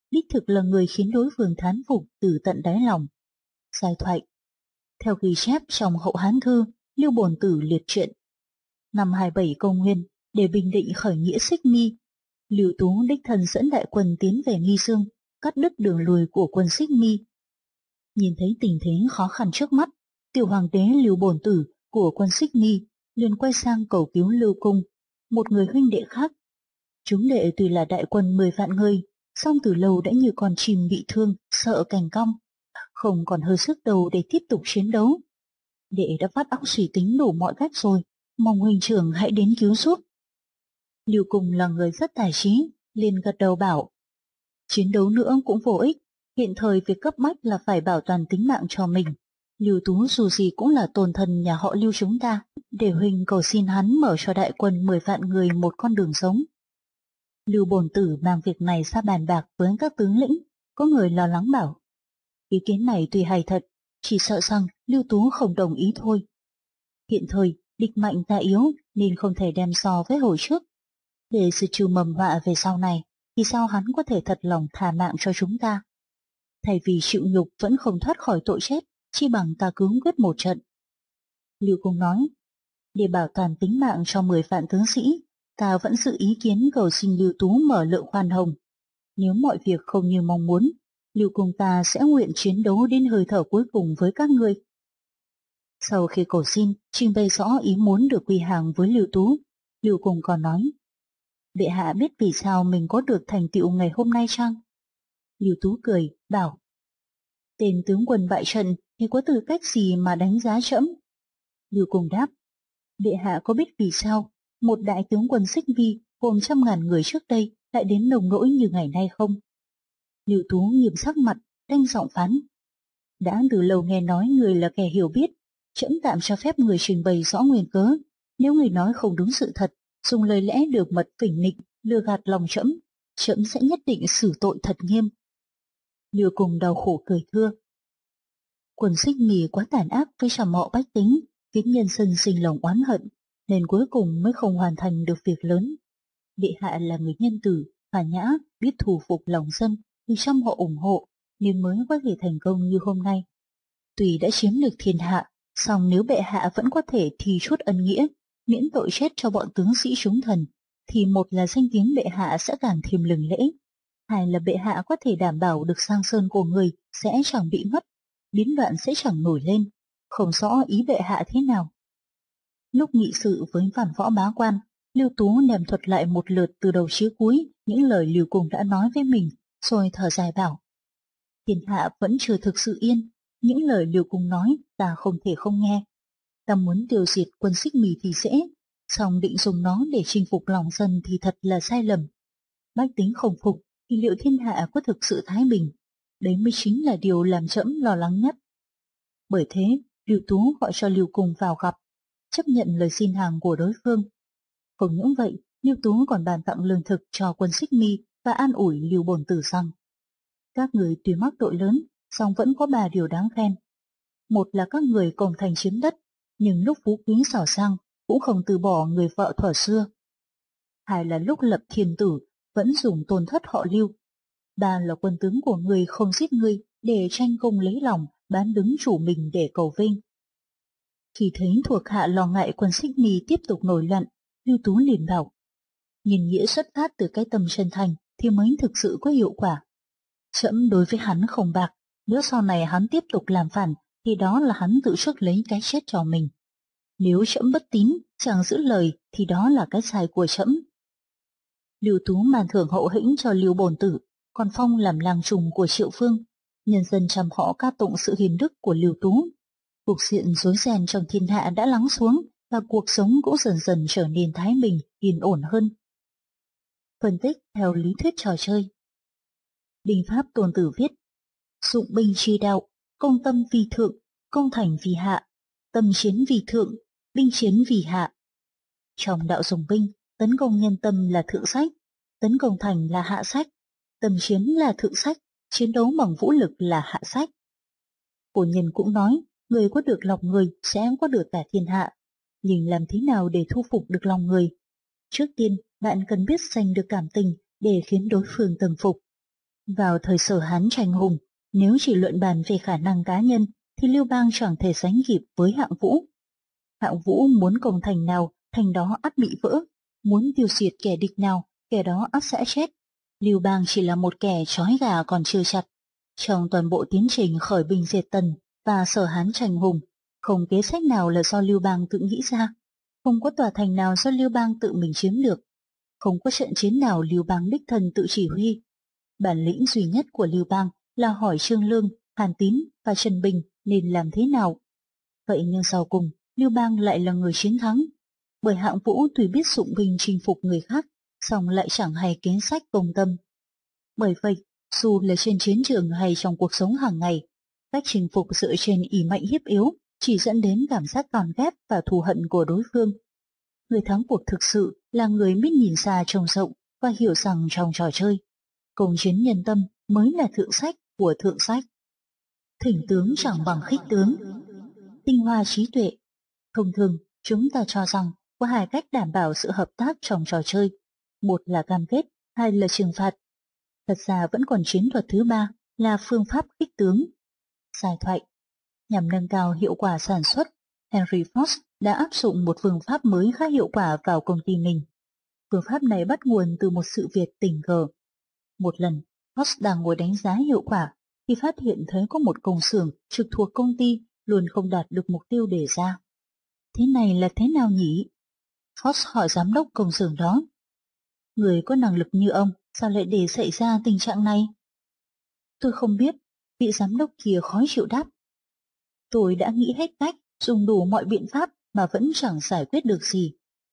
đích thực là người khiến đối phương thán phục từ tận đáy lòng. Giai thoại. Theo ghi chép trong Hậu Hán Thư, Lưu Bồn Tử liệt truyện. Năm hai mươi bảy công nguyên, để bình định khởi nghĩa Xích Mi, Lưu Tú đích thân dẫn đại quân tiến về Nghi Dương, cắt đứt đường lùi của quân Xích Mi. Nhìn thấy tình thế khó khăn trước mắt, tiểu hoàng đế Lưu Bồn Tử của quân Xích Mi liền quay sang cầu cứu Lưu Cung, một người huynh đệ khác. Chúng đệ tuy là đại quân mười vạn người, song từ lâu đã như con chim bị thương, sợ cành cong, không còn hơi sức đầu để tiếp tục chiến đấu. Đệ đã vắt óc suy tính đủ mọi cách rồi, mong huynh trưởng hãy đến cứu giúp. Lưu Cung là người rất tài trí, liền gật đầu bảo: chiến đấu nữa cũng vô ích, hiện thời việc cấp bách là phải bảo toàn tính mạng cho mình. Lưu Tú dù gì cũng là tôn thần nhà họ Lưu chúng ta, để huynh cầu xin hắn mở cho đại quân mười vạn người một con đường sống. Lưu Bồn Tử mang việc này ra bàn bạc với các tướng lĩnh, có người lo lắng bảo: ý kiến này tuy hay thật, chỉ sợ rằng Lưu Tú không đồng ý thôi. Hiện thời, địch mạnh ta yếu nên không thể đem so với hồi trước. Để sự trừ mầm họa về sau này, thì sao hắn có thể thật lòng thà mạng cho chúng ta? Thay vì chịu nhục vẫn không thoát khỏi tội chết, chi bằng ta cứ quyết một trận. Lưu Cung nói: để bảo toàn tính mạng cho mười vạn tướng sĩ, ta vẫn giữ ý kiến cầu xin Lưu Tú mở lượng khoan hồng. Nếu mọi việc không như mong muốn, Lưu Cung ta sẽ nguyện chiến đấu đến hơi thở cuối cùng với các ngươi. Sau khi cầu xin, trình bày rõ ý muốn được quy hàng với Lưu Tú, Lưu Cung còn nói: bệ hạ biết vì sao mình có được thành tựu ngày hôm nay chăng? Lưu Tú cười, bảo: tên tướng quân bại trận thì có tư cách gì mà đánh giá trẫm? Lưu Cung đáp: bệ hạ có biết vì sao một đại tướng quân Xích Vi gồm trăm ngàn người trước đây lại đến nồng nỗi như ngày nay không? Lưu Tú nghiêm sắc mặt, đanh giọng phán: đã từ lâu nghe nói người là kẻ hiểu biết, trẫm tạm cho phép người trình bày rõ nguyên cớ. Nếu người nói không đúng sự thật, dùng lời lẽ được mật phỉnh nịnh, lừa gạt lòng trẫm, trẫm sẽ nhất định xử tội thật nghiêm. Lưu Cung đau khổ cười thưa: quân Xích Mi quá tàn ác với sàm mọ bách tính, khiến nhân dân sinh lòng oán hận, nên cuối cùng mới không hoàn thành được việc lớn. Bệ hạ là người nhân từ, hòa nhã, biết thù phục lòng dân, thì trăm họ ủng hộ, nên mới có thể thành công như hôm nay. Tuy đã chiếm được thiên hạ, song nếu bệ hạ vẫn có thể thi chút ân nghĩa, miễn tội chết cho bọn tướng sĩ chúng thần, thì một là danh tiếng bệ hạ sẽ càng thêm lừng lẫy, hai là bệ hạ có thể đảm bảo được Giang Sơn của người sẽ chẳng bị mất, biến loạn sẽ chẳng nổi lên. Không rõ ý bệ hạ thế nào. Lúc nghị sự với văn võ bá quan, Lưu Tú nèm thuật lại một lượt từ đầu chí cuối những lời Lưu Cung đã nói với mình, rồi thở dài bảo: thiên hạ vẫn chưa thực sự yên, những lời Lưu Cung nói ta không thể không nghe. Ta muốn tiêu diệt quân Xích Mi thì dễ, song định dùng nó để chinh phục lòng dân thì thật là sai lầm. Bách tính không phục thì liệu thiên hạ có thực sự thái bình? Đấy mới chính là điều làm trẫm lo lắng nhất. Bởi thế, Lưu Tú gọi cho Lưu Cung vào gặp, chấp nhận lời xin hàng của đối phương. Không những vậy, Lưu Tú còn bàn tặng lương thực cho quân Xích Mi và an ủi Lưu Bồn Tử rằng: các người tuy mắc tội lớn, song vẫn có ba điều đáng khen. Một là các người công thành chiếm đất, nhưng lúc phú quý xảo sang cũng không từ bỏ người vợ thuở xưa. Hai là lúc lập thiên tử vẫn dùng tôn thất họ Lưu. Ba là quân tướng của người không giết ngươi để tranh công lấy lòng, bán đứng chủ mình để cầu vinh. Khi thấy thuộc hạ lo ngại quân Xích Mi tiếp tục nổi loạn, Lưu Tú liền bảo: nhìn nghĩa xuất phát từ cái tâm chân thành thì mới thực sự có hiệu quả. Trẫm đối với hắn không bạc, nếu sau này hắn tiếp tục làm phản thì đó là hắn tự chuốc lấy cái chết cho mình. Nếu trẫm bất tín, chẳng giữ lời thì đó là cái sai của trẫm. Lưu Tú màn thưởng hậu hĩnh cho Lưu Bồn Tử, còn phong làm lang trùng của Triệu Phương. Nhân dân trăm họ ca tụng sự hiền đức của Lưu Tú. Cuộc diện rối ren trong thiên hạ đã lắng xuống và cuộc sống cũng dần dần trở nên thái bình, yên ổn hơn. Phân tích theo lý thuyết trò chơi. Binh pháp Tôn Tử viết: dụng binh chi đạo, công tâm vì thượng, công thành vì hạ, tâm chiến vì thượng, binh chiến vì hạ. Trong đạo dùng binh, tấn công nhân tâm là thượng sách, tấn công thành là hạ sách, tâm chiến là thượng sách, chiến đấu bằng vũ lực là hạ sách. Cổ nhân cũng nói, người có được lòng người sẽ có được cả thiên hạ, nhưng làm thế nào để thu phục được lòng người? Trước tiên, bạn cần biết giành được cảm tình để khiến đối phương tâm phục. Vào thời Sở Hán tranh hùng, nếu chỉ luận bàn về khả năng cá nhân thì Lưu Bang chẳng thể sánh kịp với Hạng Vũ. Hạng Vũ muốn công thành nào, thành đó ắt bị vỡ, muốn tiêu diệt kẻ địch nào, kẻ đó ắt sẽ chết. Lưu Bang chỉ là một kẻ trói gà còn chưa chặt. Trong toàn bộ tiến trình khởi binh diệt Tần và Sở Hán tranh hùng, không kế sách nào là do Lưu Bang tự nghĩ ra, không có tòa thành nào do Lưu Bang tự mình chiếm được, không có trận chiến nào Lưu Bang đích thân tự chỉ huy. Bản lĩnh duy nhất của Lưu Bang là hỏi Trương Lương, Hàn Tín và Trần Bình nên làm thế nào. Vậy nhưng sau cùng, Lưu Bang lại là người chiến thắng, bởi Hạng Vũ tuy biết dụng binh chinh phục người khác, song lại chẳng hay kế sách công tâm. Bởi vậy, dù là trên chiến trường hay trong cuộc sống hàng ngày, cách chinh phục dựa trên ỷ mạnh hiếp yếu chỉ dẫn đến cảm giác gàn ghét và thù hận của đối phương. Người thắng cuộc thực sự là người biết nhìn xa trông rộng và hiểu rằng trong trò chơi, công chiến nhân tâm mới là thượng sách của thượng sách. Thỉnh tướng chẳng bằng khích tướng. Tinh hoa trí tuệ. Thông thường, chúng ta cho rằng có hai cách đảm bảo sự hợp tác trong trò chơi. Một là cam kết, hai là trừng phạt. Thật ra vẫn còn chiến thuật thứ ba là phương pháp khích tướng. Sai thoại. Nhằm nâng cao hiệu quả sản xuất, Henry Ford đã áp dụng một phương pháp mới khá hiệu quả vào công ty mình. Phương pháp này bắt nguồn từ một sự việc tình cờ. Một lần, Ford đang ngồi đánh giá hiệu quả thì phát hiện thấy có một công xưởng trực thuộc công ty luôn không đạt được mục tiêu đề ra. Thế này là thế nào nhỉ? Ford hỏi giám đốc công xưởng đó. Người có năng lực như ông sao lại để xảy ra tình trạng này? Tôi không biết, vị giám đốc kia khó chịu đáp. Tôi đã nghĩ hết cách, dùng đủ mọi biện pháp mà vẫn chẳng giải quyết được gì.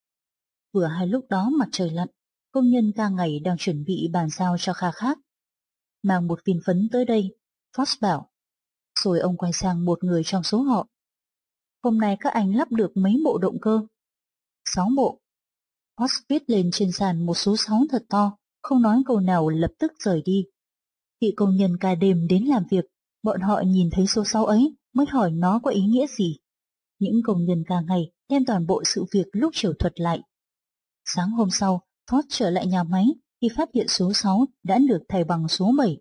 Vừa hai lúc đó mặt trời lặn, công nhân ca ngày đang chuẩn bị bàn giao cho Kha khác. Mang một viên phấn tới đây, Fox bảo. Rồi ông quay sang một người trong số họ. Hôm nay các anh lắp được mấy bộ động cơ? Sáu bộ. Fox viết lên trên sàn một số sáu thật to, không nói câu nào lập tức rời đi. Khi công nhân ca đêm đến làm việc, bọn họ nhìn thấy số sáu ấy mới hỏi nó có ý nghĩa gì. Những công nhân ca ngày đem toàn bộ sự việc lúc chiều thuật lại. Sáng hôm sau, Ford trở lại nhà máy thì phát hiện số sáu đã được thay bằng số bảy.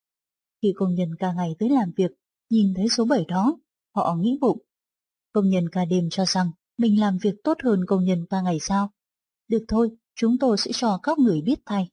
Khi công nhân ca ngày tới làm việc, nhìn thấy số bảy đó, họ nghĩ bụng. Công nhân ca đêm cho rằng mình làm việc tốt hơn công nhân ca ngày sao? Được thôi, chúng tôi sẽ cho các người biết thay.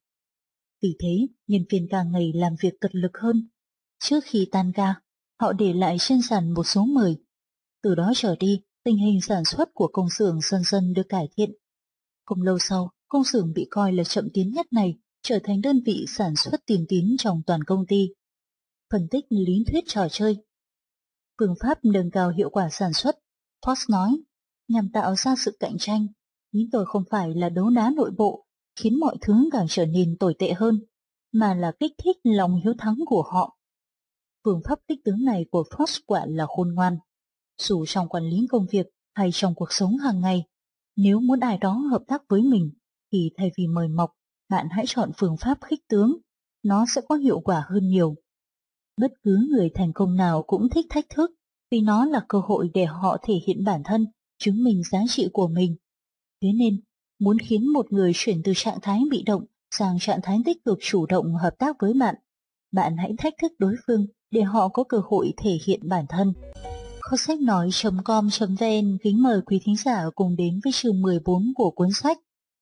Vì thế, nhân viên ca ngày làm việc cật lực hơn. Trước khi tan ca, họ để lại trên sàn một số mời. Từ đó trở đi, tình hình sản xuất của công xưởng dần dần được cải thiện. Không lâu sau, công xưởng bị coi là chậm tiến nhất này trở thành đơn vị sản xuất tiên tiến trong toàn công ty. Phân tích lý thuyết trò chơi. Phương pháp nâng cao hiệu quả sản xuất, Fox nói, nhằm tạo ra sự cạnh tranh, ý tôi không phải là đấu đá nội bộ, khiến mọi thứ càng trở nên tồi tệ hơn, mà là kích thích lòng hiếu thắng của họ. Phương pháp kích tướng này của Fox quả là khôn ngoan. Dù trong quản lý công việc hay trong cuộc sống hàng ngày, nếu muốn ai đó hợp tác với mình, thì thay vì mời mọc, bạn hãy chọn phương pháp khích tướng, nó sẽ có hiệu quả hơn nhiều. Bất cứ người thành công nào cũng thích thách thức, vì nó là cơ hội để họ thể hiện bản thân, chứng minh giá trị của mình. Thế nên, muốn khiến một người chuyển từ trạng thái bị động sang trạng thái tích cực chủ động hợp tác với bạn, bạn hãy thách thức đối phương để họ có cơ hội thể hiện bản thân. Kho sách nói chấm com chấm vn kính mời quý thính giả cùng đến với chương mười bốn của cuốn sách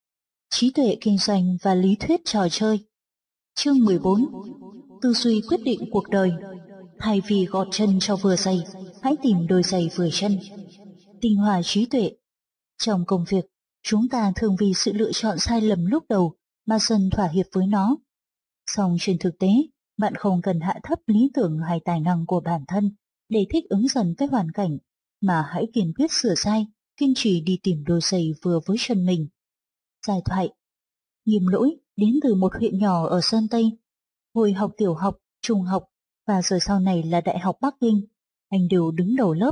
Trí tuệ kinh doanh và lý thuyết trò chơi. Chương mười bốn. Tư duy quyết định cuộc đời. Thay vì gọt chân cho vừa giày, hãy tìm đôi giày vừa chân. Tinh hoa trí tuệ. Trong công việc, chúng ta thường vì sự lựa chọn sai lầm lúc đầu mà dần thỏa hiệp với nó. Song trên thực tế, bạn không cần hạ thấp lý tưởng hay tài năng của bản thân để thích ứng dần với hoàn cảnh, mà hãy kiên quyết sửa sai, kiên trì đi tìm đôi giày vừa với chân mình. Giải thoại. Nghiêm Lỗi đến từ một huyện nhỏ ở Sơn Tây. Hồi học tiểu học, trung học và rồi sau này là Đại học Bắc Kinh, anh đều đứng đầu lớp.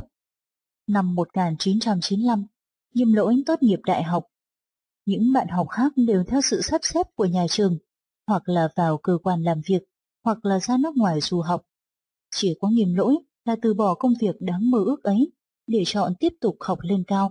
Năm một nghìn chín trăm chín mươi lăm, Nghiêm Lỗi tốt nghiệp đại học. Những bạn học khác đều theo sự sắp xếp của nhà trường, hoặc là vào cơ quan làm việc, hoặc là ra nước ngoài du học. Chỉ có Nghiêm Lỗi là từ bỏ công việc đáng mơ ước ấy để chọn tiếp tục học lên cao.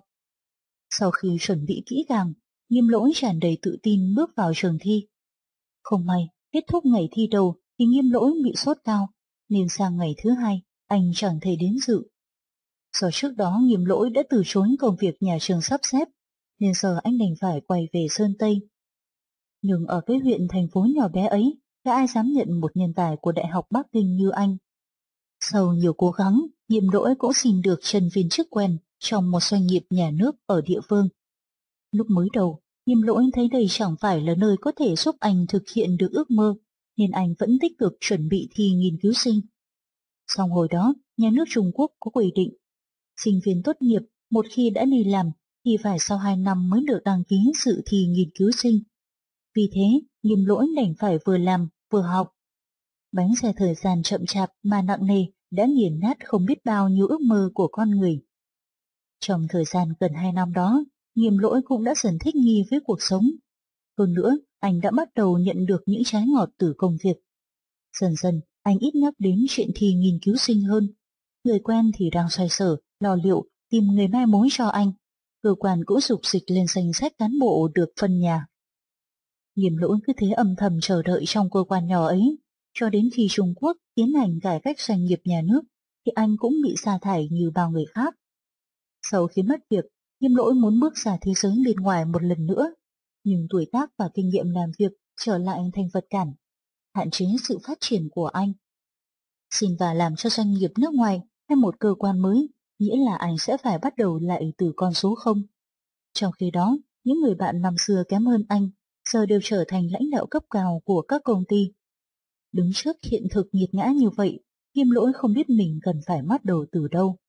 Sau khi chuẩn bị kỹ càng, Nghiêm Lỗi tràn đầy tự tin bước vào trường thi. Không may, kết thúc ngày thi đầu thì Nghiêm Lỗi bị sốt cao, nên sang ngày thứ hai anh chẳng thể đến dự. Do trước đó Nghiêm Lỗi đã từ chối công việc nhà trường sắp xếp, nên giờ anh đành phải quay về Sơn Tây. Nhưng ở cái huyện thành phố nhỏ bé ấy, đã ai dám nhận một nhân tài của Đại học Bắc Kinh như anh. Sau nhiều cố gắng, Nghiêm Lỗi cũng xin được chân viên chức quen trong một doanh nghiệp nhà nước ở địa phương. Lúc mới đầu, Nghiêm Lỗi thấy đây chẳng phải là nơi có thể giúp anh thực hiện được ước mơ, nên anh vẫn tích cực chuẩn bị thi nghiên cứu sinh. Song hồi đó, nhà nước Trung Quốc có quy định, sinh viên tốt nghiệp một khi đã đi làm thì phải sau hai năm mới được đăng ký dự thi nghiên cứu sinh. Vì thế, Nghiêm Lỗi đành phải vừa làm vừa học. Bánh xe thời gian chậm chạp mà nặng nề đã nghiền nát không biết bao nhiêu ước mơ của con người. Trong thời gian gần hai năm đó, Nghiêm Lỗi cũng đã dần thích nghi với cuộc sống. Hơn nữa, anh đã bắt đầu nhận được những trái ngọt từ công việc. Dần dần, anh ít nhắc đến chuyện thi nghiên cứu sinh hơn. Người quen thì đang xoay sở, lo liệu, tìm người mai mối cho anh. Cơ quan cũng rục dịch lên danh sách cán bộ được phân nhà. Nghiêm Lỗi cứ thế âm thầm chờ đợi trong cơ quan nhỏ ấy, cho đến khi Trung Quốc tiến hành cải cách doanh nghiệp nhà nước, thì anh cũng bị sa thải như bao người khác. Sau khi mất việc, Nghiêm Lỗi muốn bước ra thế giới bên ngoài một lần nữa, nhưng tuổi tác và kinh nghiệm làm việc trở lại thành vật cản, hạn chế sự phát triển của anh. Xin vào làm cho doanh nghiệp nước ngoài hay một cơ quan mới, nghĩa là anh sẽ phải bắt đầu lại từ con số không. Trong khi đó, những người bạn năm xưa kém hơn anh, giờ đều trở thành lãnh đạo cấp cao của các công ty. Đứng trước hiện thực nghiệt ngã như vậy, Nghiêm Lỗi không biết mình cần phải bắt đầu từ đâu.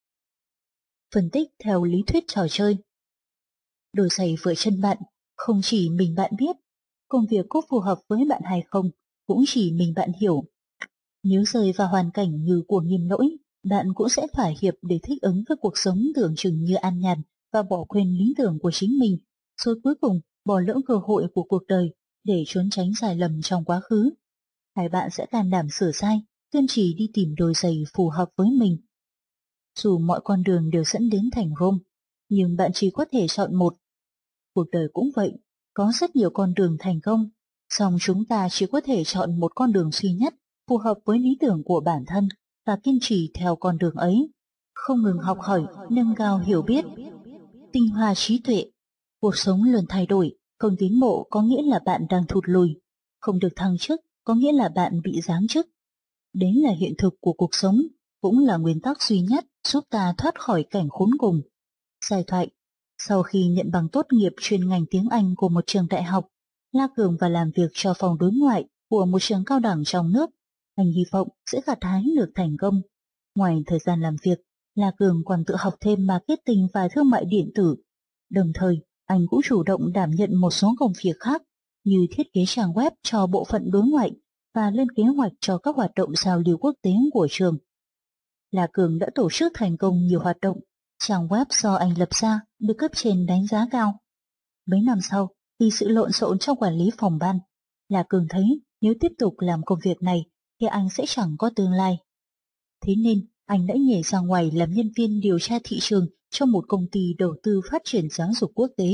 Phân tích theo lý thuyết trò chơi. Đôi giày vừa chân bạn, không chỉ mình bạn biết, công việc có phù hợp với bạn hay không, cũng chỉ mình bạn hiểu. Nếu rơi vào hoàn cảnh như của Nghiêm Lỗi, bạn cũng sẽ thỏa hiệp để thích ứng với cuộc sống tưởng chừng như an nhàn và bỏ quên lý tưởng của chính mình, rồi cuối cùng bỏ lỡ cơ hội của cuộc đời để trốn tránh sai lầm trong quá khứ. Hay bạn sẽ can đảm sửa sai, kiên trì đi tìm đôi giày phù hợp với mình. Dù mọi con đường đều dẫn đến thành Rome, nhưng bạn chỉ có thể chọn một. Cuộc đời cũng vậy, có rất nhiều con đường thành công, song chúng ta chỉ có thể chọn một con đường duy nhất phù hợp với lý tưởng của bản thân và kiên trì theo con đường ấy, không ngừng học hỏi, nâng cao hiểu biết, tinh hoa trí tuệ. Cuộc sống luôn thay đổi, không tiến bộ có nghĩa là bạn đang thụt lùi, không được thăng chức có nghĩa là bạn bị giáng chức. Đấy là hiện thực của cuộc sống, cũng là nguyên tắc duy nhất giúp ta thoát khỏi cảnh khốn cùng. Giai thoại. Sau khi nhận bằng tốt nghiệp chuyên ngành tiếng Anh của một trường đại học, La Cường và làm việc cho phòng đối ngoại của một trường cao đẳng trong nước, anh hy vọng sẽ gặt hái được thành công. Ngoài thời gian làm việc, La Cường còn tự học thêm marketing và thương mại điện tử. Đồng thời, anh cũng chủ động đảm nhận một số công việc khác, như thiết kế trang web cho bộ phận đối ngoại và lên kế hoạch cho các hoạt động giao lưu quốc tế của trường. La Cường đã tổ chức thành công nhiều hoạt động, trang web do anh lập ra được cấp trên đánh giá cao. Mấy năm sau, vì sự lộn xộn trong quản lý phòng ban, La Cường thấy nếu tiếp tục làm công việc này thì anh sẽ chẳng có tương lai. Thế nên, anh đã nhảy ra ngoài làm nhân viên điều tra thị trường cho một công ty đầu tư phát triển giáo dục quốc tế.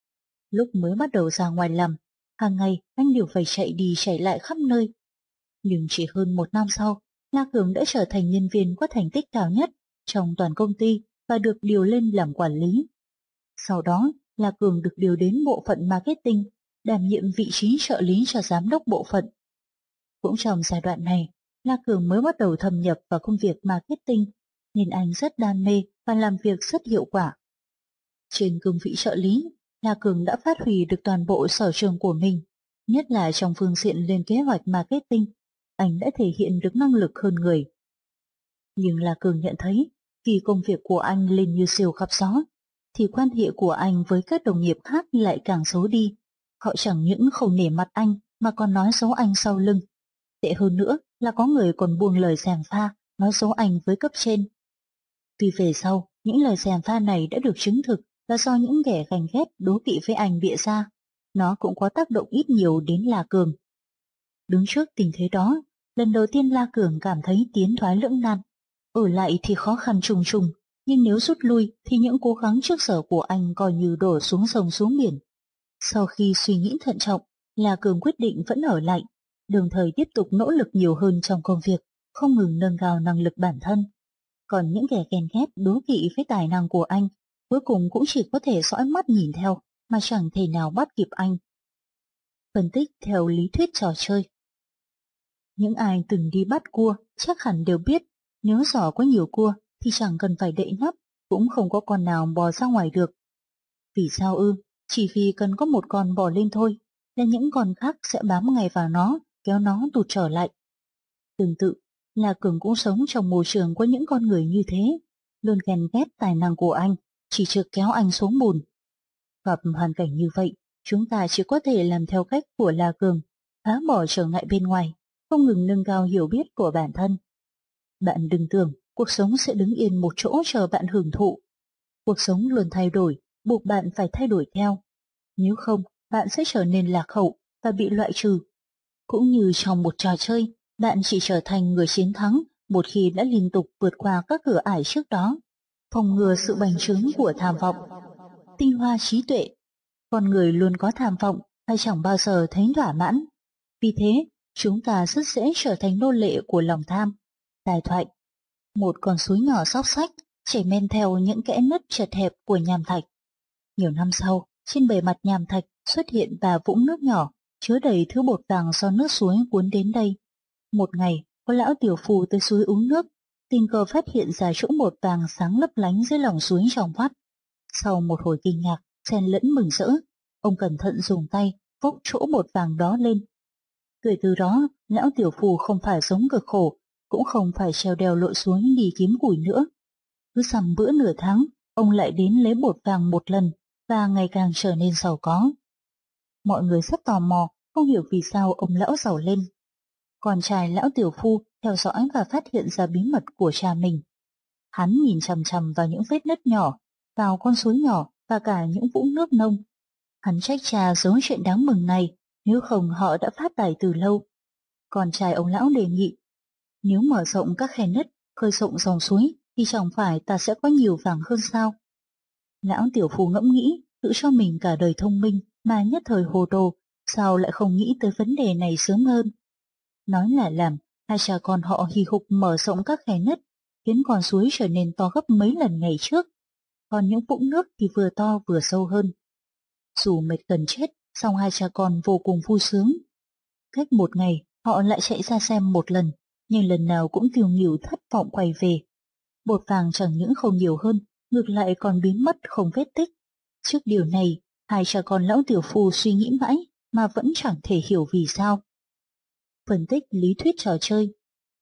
Lúc mới bắt đầu ra ngoài làm, hàng ngày anh đều phải chạy đi chạy lại khắp nơi. Nhưng chỉ hơn một năm sau, La Cường đã trở thành nhân viên có thành tích cao nhất trong toàn công ty và được điều lên làm quản lý. Sau đó, La Cường được điều đến bộ phận marketing, đảm nhiệm vị trí trợ lý cho giám đốc bộ phận. Cũng trong giai đoạn này, La Cường mới bắt đầu thâm nhập vào công việc marketing, nên anh rất đam mê và làm việc rất hiệu quả. Trên cương vị trợ lý, La Cường đã phát huy được toàn bộ sở trường của mình, nhất là trong phương diện lên kế hoạch marketing, anh đã thể hiện được năng lực hơn người. Nhưng La Cường nhận thấy, khi công việc của anh lên như siêu khắp gió, thì quan hệ của anh với các đồng nghiệp khác lại càng xấu đi. Họ chẳng những không nể mặt anh mà còn nói xấu anh sau lưng. Tệ hơn nữa là có người còn buông lời gièm pha, nói xấu anh với cấp trên. Vì về sau, những lời gièm pha này đã được chứng thực là do những kẻ ganh ghét đố kỵ với anh bịa ra. Nó cũng có tác động ít nhiều đến La Cường. Đứng trước tình thế đó, lần đầu tiên La Cường cảm thấy tiến thoái lưỡng nan. Ở lại thì khó khăn trùng trùng, nhưng nếu rút lui thì những cố gắng trước giờ của anh coi như đổ xuống sông xuống biển. Sau khi suy nghĩ thận trọng, La Cường quyết định vẫn ở lại, đồng thời tiếp tục nỗ lực nhiều hơn trong công việc, không ngừng nâng cao năng lực bản thân. Còn những kẻ ghen ghét đố kỵ với tài năng của anh, cuối cùng cũng chỉ có thể dõi mắt nhìn theo mà chẳng thể nào bắt kịp anh. Phân tích theo lý thuyết trò chơi. Những ai từng đi bắt cua chắc hẳn đều biết, nếu giỏ có nhiều cua thì chẳng cần phải đậy nắp, cũng không có con nào bò ra ngoài được. Vì sao ư? Chỉ vì cần có một con bò lên thôi, là những con khác sẽ bám ngay vào nó, kéo nó tụt trở lại. Tương tự, La Cường cũng sống trong môi trường có những con người như thế, luôn ghen ghét tài năng của anh, chỉ trực kéo anh xuống bùn. Gặp hoàn cảnh như vậy, chúng ta chỉ có thể làm theo cách của La Cường, phá bỏ trở ngại bên ngoài, không ngừng nâng cao hiểu biết của bản thân. Bạn đừng tưởng cuộc sống sẽ đứng yên một chỗ chờ bạn hưởng thụ. Cuộc sống luôn thay đổi, buộc bạn phải thay đổi theo. Nếu không, bạn sẽ trở nên lạc hậu và bị loại trừ. Cũng như trong một trò chơi, bạn chỉ trở thành người chiến thắng một khi đã liên tục vượt qua các cửa ải trước đó, phòng ngừa sự bành trướng của tham vọng. Tinh hoa trí tuệ. Con người luôn có tham vọng hay chẳng bao giờ thấy thỏa mãn. Vì thế, chúng ta rất dễ trở thành nô lệ của lòng tham. Tài thoại. Một con suối nhỏ xóc xách chảy men theo những kẽ nứt chật hẹp của nham thạch. Nhiều năm sau, trên bề mặt nham thạch xuất hiện ba vũng nước nhỏ chứa đầy thứ bột vàng do nước suối cuốn đến đây. Một ngày, có lão tiểu phu tới suối uống nước, tình cờ phát hiện ra chỗ bột vàng sáng lấp lánh dưới lòng suối trong vắt. Sau một hồi kinh ngạc, xen lẫn mừng rỡ, ông cẩn thận dùng tay vốc chỗ bột vàng đó lên. Kể từ đó, lão tiểu phu không phải sống cực khổ, cũng không phải trèo đèo lội suối đi kiếm củi nữa. Cứ sắm bữa nửa tháng, ông lại đến lấy bột vàng một lần và ngày càng trở nên giàu có. Mọi người rất tò mò, không hiểu vì sao ông lão giàu lên. Con trai lão tiểu phu theo dõi và phát hiện ra bí mật của cha mình. Hắn nhìn chằm chằm vào những vết nứt nhỏ, vào con suối nhỏ và cả những vũng nước nông. Hắn trách cha giấu chuyện đáng mừng này, nếu không họ đã phát tài từ lâu. Con trai ông lão đề nghị, nếu mở rộng các khe nứt, khơi rộng dòng suối, thì chẳng phải ta sẽ có nhiều vàng hơn sao? Lão tiểu phu ngẫm nghĩ, tự cho mình cả đời thông minh mà nhất thời hồ đồ, sao lại không nghĩ tới vấn đề này sớm hơn? Nói là làm, hai cha con họ hì hục mở rộng các khe nứt, khiến con suối trở nên to gấp mấy lần ngày trước. Còn những vũng nước thì vừa to vừa sâu hơn. Dù mệt gần chết, song hai cha con vô cùng vui sướng. Cách một ngày, họ lại chạy ra xem một lần, nhưng lần nào cũng tiêu nghỉu thất vọng quay về. Bột vàng chẳng những không nhiều hơn, ngược lại còn biến mất không vết tích. Trước điều này, hai cha con lão tiểu phu suy nghĩ mãi mà vẫn chẳng thể hiểu vì sao. Phân tích lý thuyết trò chơi.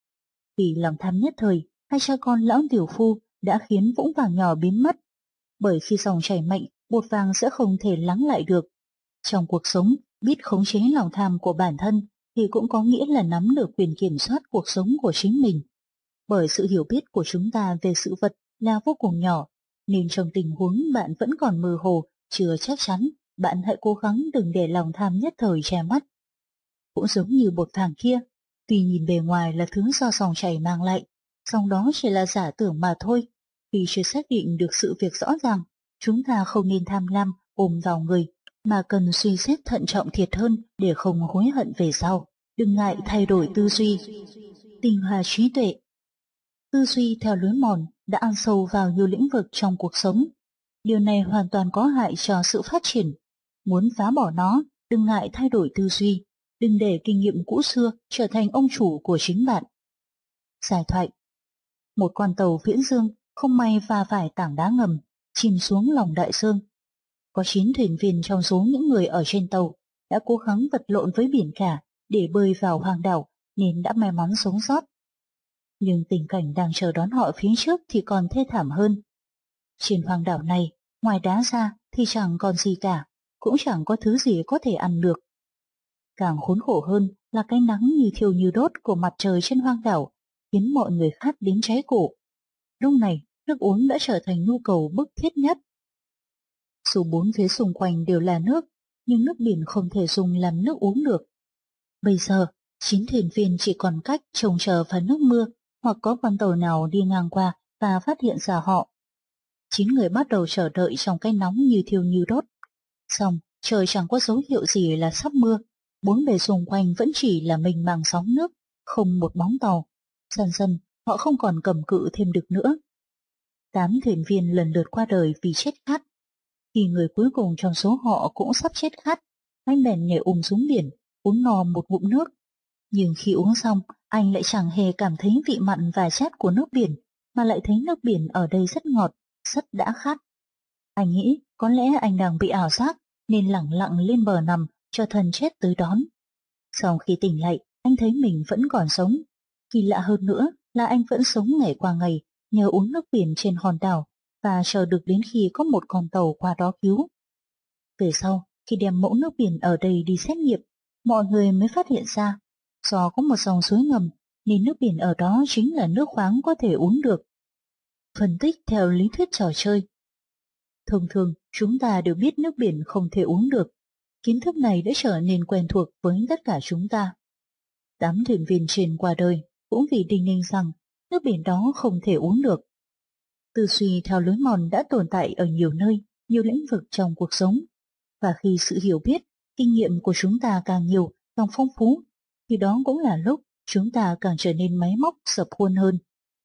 Vì lòng tham nhất thời, hai cha con lão tiểu phu đã khiến vũng vàng nhỏ biến mất. Bởi khi dòng chảy mạnh, bột vàng sẽ không thể lắng lại được. Trong cuộc sống, biết khống chế lòng tham của bản thân thì cũng có nghĩa là nắm được quyền kiểm soát cuộc sống của chính mình. Bởi sự hiểu biết của chúng ta về sự vật là vô cùng nhỏ, nên trong tình huống bạn vẫn còn mơ hồ, chưa chắc chắn, bạn hãy cố gắng đừng để lòng tham nhất thời che mắt. Cũng giống như bột vàng kia, tuy nhìn bề ngoài là thứ do dòng chảy mang lại, song đó chỉ là giả tưởng mà thôi. Vì chưa xác định được sự việc rõ ràng, chúng ta không nên tham lam ôm vào người, mà cần suy xét thận trọng thiệt hơn để không hối hận về sau. Đừng ngại thay đổi tư duy. Tinh hoa trí tuệ. Tư duy theo lối mòn đã ăn sâu vào nhiều lĩnh vực trong cuộc sống. Điều này hoàn toàn có hại cho sự phát triển. Muốn phá bỏ nó, đừng ngại thay đổi tư duy. Đừng để kinh nghiệm cũ xưa trở thành ông chủ của chính bạn. Giải thoại. Một con tàu viễn dương không may va phải tảng đá ngầm, chìm xuống lòng đại dương. Có chín thuyền viên trong số những người ở trên tàu đã cố gắng vật lộn với biển cả để bơi vào hoang đảo nên đã may mắn sống sót. Nhưng tình cảnh đang chờ đón họ phía trước thì còn thê thảm hơn. Trên hoang đảo này, ngoài đá ra thì chẳng còn gì cả, cũng chẳng có thứ gì có thể ăn được. Càng khốn khổ hơn là cái nắng như thiêu như đốt của mặt trời trên hoang đảo khiến mọi người khát đến cháy cổ. Lúc này, nước uống đã trở thành nhu cầu bức thiết nhất. Dù bốn phía xung quanh đều là nước, nhưng nước biển không thể dùng làm nước uống được. Bây giờ, chín thuyền viên chỉ còn cách trông chờ vào nước mưa hoặc có con tàu nào đi ngang qua và phát hiện ra họ. Chín người bắt đầu chờ đợi trong cái nóng như thiêu như đốt. Xong, trời chẳng có dấu hiệu gì là sắp mưa, Bốn bề xung quanh vẫn chỉ là mênh mang sóng nước, không một bóng tàu. Dần dần, họ không còn cầm cự thêm được nữa. Tám thuyền viên lần lượt qua đời vì chết khát. Khi người cuối cùng trong số họ cũng sắp chết khát, anh bèn nhảy ùm xuống biển, uống no một ngụm nước. Nhưng khi uống xong, anh lại chẳng hề cảm thấy vị mặn và chát của nước biển, mà lại thấy nước biển ở đây rất ngọt, rất đã khát. Anh nghĩ có lẽ anh đang bị ảo giác, nên lẳng lặng lên bờ nằm cho thần chết tới đón. Sau khi tỉnh lại, anh thấy mình vẫn còn sống. Kỳ lạ hơn nữa là anh vẫn sống ngày qua ngày nhờ uống nước biển trên hòn đảo và chờ được đến khi có một con tàu qua đó cứu. Về sau, khi đem mẫu nước biển ở đây đi xét nghiệm, mọi người mới phát hiện ra, do có một dòng suối ngầm nên nước biển ở đó chính là nước khoáng có thể uống được. Phân tích theo lý thuyết trò chơi. Thông thường, chúng ta đều biết nước biển không thể uống được. Kiến thức này đã trở nên quen thuộc với tất cả chúng ta. Tám thuyền viên trên qua đời cũng vì đinh ninh rằng nước biển đó không thể uống được. Tư duy theo lối mòn đã tồn tại ở nhiều nơi, nhiều lĩnh vực trong cuộc sống. Và khi sự hiểu biết, kinh nghiệm của chúng ta càng nhiều, càng phong phú, thì đó cũng là lúc chúng ta càng trở nên máy móc sập khuôn hơn.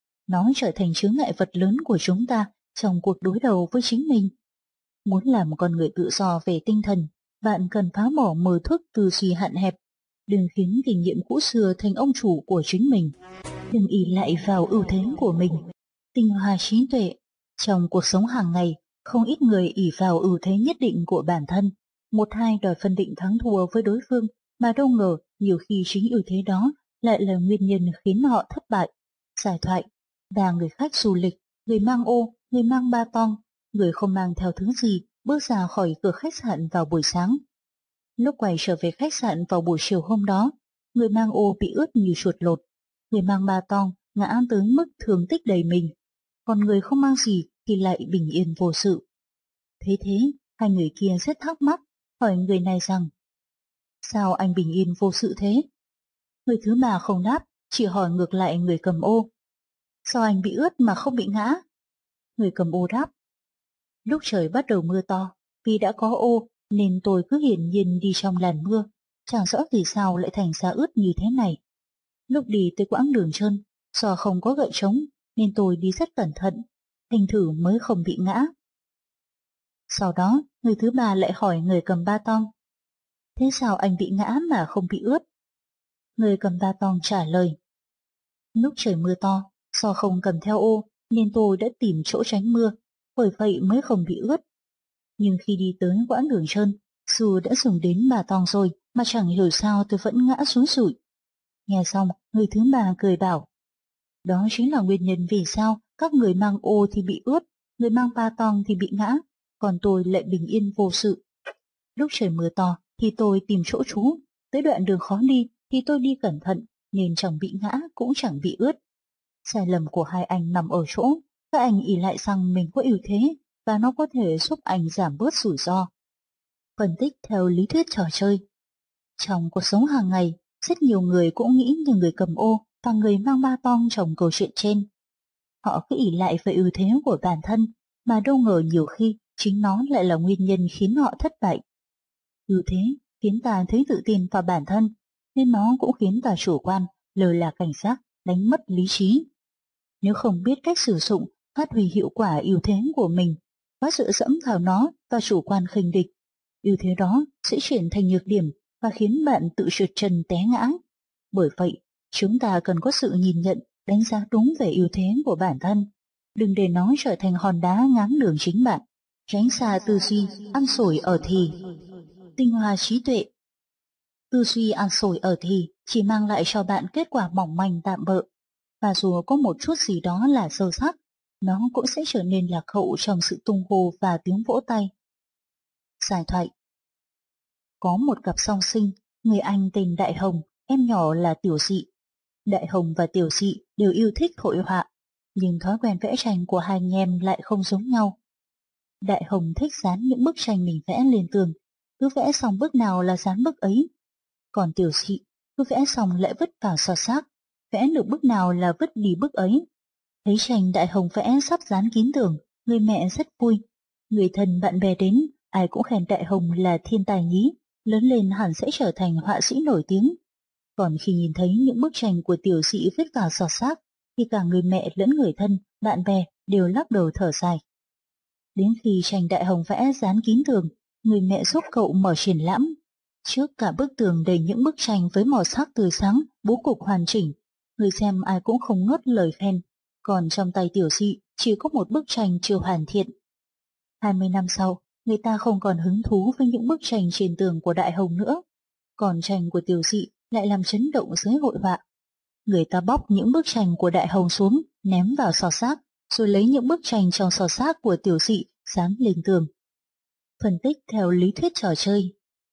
Nó trở thành chướng ngại vật lớn của chúng ta trong cuộc đối đầu với chính mình. Muốn làm một con người tự do về tinh thần, bạn cần phá bỏ mờ thức tư duy hạn hẹp. Đừng khiến kinh nghiệm cũ xưa thành ông chủ của chính mình. Đừng ỷ lại vào ưu thế của mình. Tinh hoa trí tuệ. Trong cuộc sống hàng ngày, không ít người ỷ vào ưu thế nhất định của bản thân. Một hai đòi phân định thắng thua với đối phương, mà đâu ngờ nhiều khi chính ưu thế đó lại là nguyên nhân khiến họ thất bại. Giải thoại, và người khách du lịch, người mang ô, người mang ba tong, người không mang theo thứ gì, bước ra khỏi cửa khách sạn vào buổi sáng. Lúc quay trở về khách sạn vào buổi chiều hôm đó, người mang ô bị ướt như chuột lột, người mang ba tong ngã tới mức thương tích đầy mình, còn người không mang gì thì lại bình yên vô sự. Thế thế, hai người kia rất thắc mắc, hỏi người này rằng, sao anh bình yên vô sự thế? Người thứ ba không đáp, chỉ hỏi ngược lại người cầm ô, sao anh bị ướt mà không bị ngã? Người cầm ô đáp, lúc trời bắt đầu mưa to, vì đã có ô nên tôi cứ hiển nhiên đi trong làn mưa, chẳng rõ vì sao lại thành ra ướt như thế này. Lúc đi tới quãng đường trơn, do không có gậy trống nên tôi đi rất cẩn thận, thành thử mới không bị ngã. Sau đó, người thứ ba lại hỏi người cầm ba tong, thế sao anh bị ngã mà không bị ướt? Người cầm ba tong trả lời, lúc trời mưa to, do không cầm theo ô nên tôi đã tìm chỗ tránh mưa, bởi vậy mới không bị ướt. Nhưng khi đi tới quãng đường trơn, dù đã dùng đến ba tong rồi mà chẳng hiểu sao tôi vẫn ngã xuống sủi. Nghe xong, người thứ ba cười bảo, đó chính là nguyên nhân vì sao các người mang ô thì bị ướt, người mang ba tong thì bị ngã, còn tôi lại bình yên vô sự. Lúc trời mưa to thì tôi tìm chỗ trú, tới đoạn đường khó đi thì tôi đi cẩn thận nên chẳng bị ngã cũng chẳng bị ướt. Sai lầm của hai anh nằm ở chỗ các anh ỷ lại rằng mình có ưu thế và nó có thể giúp anh giảm bớt rủi ro. Phân tích theo lý thuyết trò chơi. Trong cuộc sống hàng ngày, rất nhiều người cũng nghĩ như người cầm ô và người mang ba tong trong câu chuyện trên. Họ cứ ỷ lại về ưu thế của bản thân, mà đâu ngờ nhiều khi chính nó lại là nguyên nhân khiến họ thất bại. Ưu thế khiến ta thấy tự tin vào bản thân, nên nó cũng khiến ta chủ quan, lơ là cảnh giác, đánh mất lý trí. Nếu không biết cách sử dụng, phát huy hiệu quả ưu thế của mình, quá dựa dẫm vào nó và chủ quan khinh địch, ưu thế đó sẽ chuyển thành nhược điểm và khiến bạn tự trượt chân té ngã. Bởi vậy, chúng ta cần có sự nhìn nhận, đánh giá đúng về ưu thế của bản thân. Đừng để nó trở thành hòn đá ngáng đường chính bạn. Tránh xa tư duy ăn sổi ở thì. Tinh hoa trí tuệ. Tư duy ăn sổi ở thì chỉ mang lại cho bạn kết quả mỏng manh tạm bợ. Và dù có một chút gì đó là sâu sắc, nó cũng sẽ trở nên lạc hậu trong sự tung hô và tiếng vỗ tay. Giải thoại. Có một cặp song sinh, người anh tên Đại Hồng, em nhỏ là Tiểu Dị. Đại Hồng và Tiểu Dị đều yêu thích hội họa, nhưng thói quen vẽ tranh của hai anh em lại không giống nhau. Đại Hồng thích dán những bức tranh mình vẽ lên tường, cứ vẽ xong bức nào là dán bức ấy. Còn Tiểu Dị cứ vẽ xong lại vứt vào xò xác, vẽ được bức nào là vứt đi bức ấy. Thấy tranh Đại Hồng vẽ sắp dán kín tường, người mẹ rất vui. Người thân bạn bè đến, ai cũng khen Đại Hồng là thiên tài nhí, lớn lên hẳn sẽ trở thành họa sĩ nổi tiếng. Còn khi nhìn thấy những bức tranh của tiểu sĩ viết vào sọt xác, thì cả người mẹ lẫn người thân, bạn bè đều lắc đầu thở dài. Đến khi tranh đại hồng vẽ dán kín tường, người mẹ giúp cậu mở triển lãm. Trước cả bức tường đầy những bức tranh với màu sắc tươi sáng, bố cục hoàn chỉnh, người xem ai cũng không ngớt lời khen. Còn trong tay tiểu sĩ chỉ có một bức tranh chưa hoàn thiện. Hai mươi năm sau, người ta không còn hứng thú với những bức tranh trên tường của đại hồng nữa. Còn tranh của tiểu sĩ lại làm chấn động giới hội họa. Người ta bóc những bức tranh của đại hồng xuống, ném vào sọt xác, rồi lấy những bức tranh trong sọt xác của tiểu sĩ dán lên tường. Phân tích theo lý thuyết trò chơi.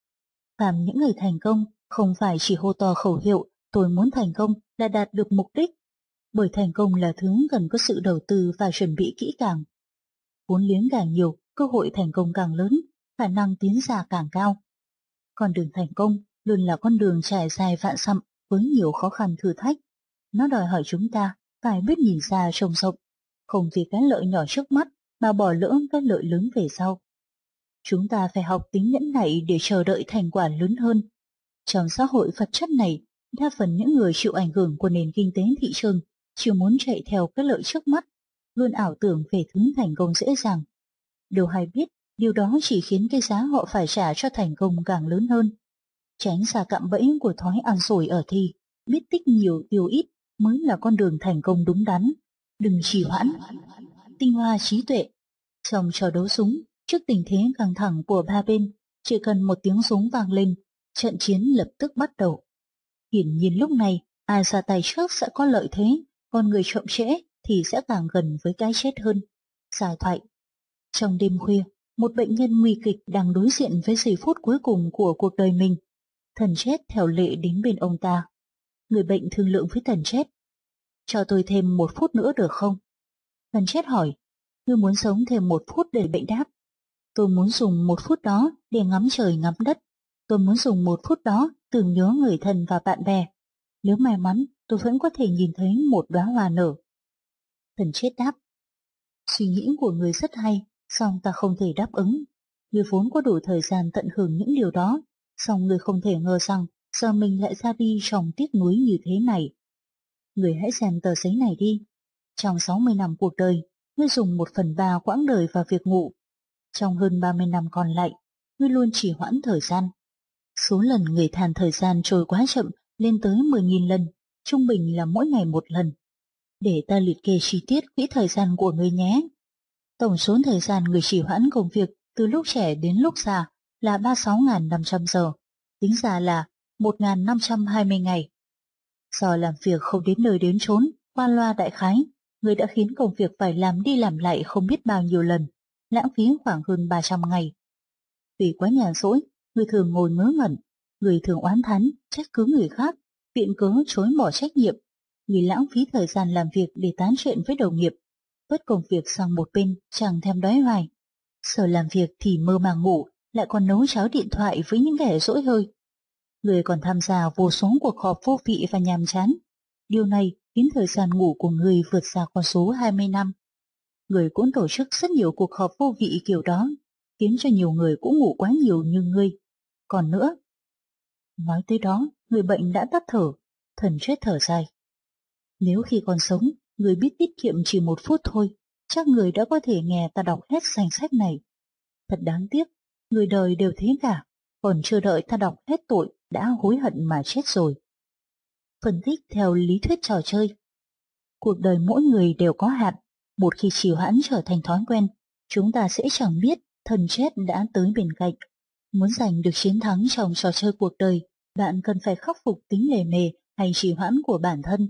Phàm những người thành công không phải chỉ hô to khẩu hiệu tôi muốn thành công là đạt được mục đích, bởi thành công là thứ cần có sự đầu tư và chuẩn bị kỹ càng. Vốn liếng càng nhiều, cơ hội thành công càng lớn, khả năng tiến xa càng cao. Con đường thành công luôn là con đường trải dài vạn dặm với nhiều khó khăn thử thách. Nó đòi hỏi chúng ta phải biết nhìn xa trông rộng, không vì cái lợi nhỏ trước mắt mà bỏ lỡ cái lợi lớn về sau. Chúng ta phải học tính nhẫn nại để chờ đợi thành quả lớn hơn. Trong xã hội vật chất này, đa phần những người chịu ảnh hưởng của nền kinh tế thị trường chỉ muốn chạy theo cái lợi trước mắt, luôn ảo tưởng về thứ thành công dễ dàng. Đâu hay biết, điều đó chỉ khiến cái giá họ phải trả cho thành công càng lớn hơn. Tránh xa cạm bẫy của thói ăn xổi ở thi, biết tích nhiều tiêu ít mới là con đường thành công đúng đắn. Đừng trì hoãn. Tinh hoa trí tuệ. Trong trò đấu súng, trước tình thế căng thẳng của ba bên, chỉ cần một tiếng súng vang lên, trận chiến lập tức bắt đầu. Hiển nhiên lúc này, ai ra tay trước sẽ có lợi thế, còn người chậm trễ thì sẽ càng gần với cái chết hơn. Giải thoại. Trong đêm khuya, một bệnh nhân nguy kịch đang đối diện với giây phút cuối cùng của cuộc đời mình. Thần chết theo lệ đến bên ông ta. Người bệnh thương lượng với thần chết. Cho tôi thêm một phút nữa được không? Thần chết hỏi. Ngươi muốn sống thêm một phút để bệnh đáp. Tôi muốn dùng một phút đó để ngắm trời ngắm đất. Tôi muốn dùng một phút đó tưởng nhớ người thân và bạn bè. Nếu may mắn, tôi vẫn có thể nhìn thấy một đóa hoa nở. Thần chết đáp. Suy nghĩ của người rất hay, song ta không thể đáp ứng. Người vốn có đủ thời gian tận hưởng những điều đó, song người không thể ngờ rằng giờ mình lại ra đi trong tiếc nuối như thế này. Người hãy xem tờ giấy này đi. Trong sáu mươi năm cuộc đời, ngươi dùng một phần ba quãng đời vào việc ngủ. Trong hơn ba mươi năm còn lại, ngươi luôn trì hoãn thời gian. Số lần người than thời gian trôi quá chậm lên tới mười nghìn lần, trung bình là mỗi ngày một lần. Để ta liệt kê chi tiết quỹ thời gian của ngươi nhé. Tổng số thời gian người trì hoãn công việc từ lúc trẻ đến lúc già là ba mươi sáu nghìn năm trăm giờ, tính ra là một nghìn năm trăm hai mươi ngày. Do làm việc không đến nơi đến chốn, qua loa đại khái, người đã khiến công việc phải làm đi làm lại không biết bao nhiêu lần, lãng phí khoảng hơn ba trăm ngày. Vì quá nhàn rỗi, người thường ngồi ngớ ngẩn, người thường oán thán, trách cứ người khác, viện cớ chối bỏ trách nhiệm, người lãng phí thời gian làm việc để tán chuyện với đồng nghiệp, vứt công việc sang một bên chẳng thèm đói hoài. Sở làm việc thì mơ màng ngủ, lại còn nấu cháo điện thoại với những kẻ dỗi hơi. Người còn tham gia vô số cuộc họp vô vị và nhàm chán. Điều này khiến thời gian ngủ của người vượt xa con số hai mươi năm. Người cũng tổ chức rất nhiều cuộc họp vô vị kiểu đó, khiến cho nhiều người cũng ngủ quá nhiều như ngươi. Còn nữa, nói tới đó, người bệnh đã tắt thở, thần chết thở dài. Nếu khi còn sống, người biết tiết kiệm chỉ một phút thôi, chắc người đã có thể nghe ta đọc hết danh sách này. Thật đáng tiếc, người đời đều thế cả, còn chưa đợi ta đọc hết tội đã hối hận mà chết rồi. Phân tích theo lý thuyết trò chơi. Cuộc đời mỗi người đều có hạn, một khi trì hoãn trở thành thói quen, chúng ta sẽ chẳng biết thần chết đã tới bên cạnh. Muốn giành được chiến thắng trong trò chơi cuộc đời, bạn cần phải khắc phục tính lề mề hay trì hoãn của bản thân.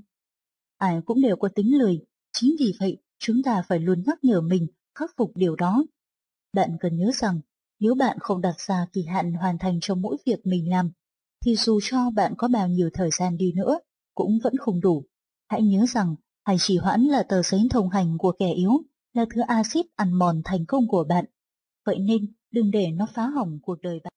Ai cũng đều có tính lười, chính vì vậy chúng ta phải luôn nhắc nhở mình khắc phục điều đó. Bạn cần nhớ rằng, nếu bạn không đặt ra kỳ hạn hoàn thành cho mỗi việc mình làm, thì dù cho bạn có bao nhiêu thời gian đi nữa, cũng vẫn không đủ. Hãy nhớ rằng, hay trì hoãn là tờ giấy thông hành của kẻ yếu, là thứ axit ăn mòn thành công của bạn. Vậy nên, đừng để nó phá hỏng cuộc đời bạn.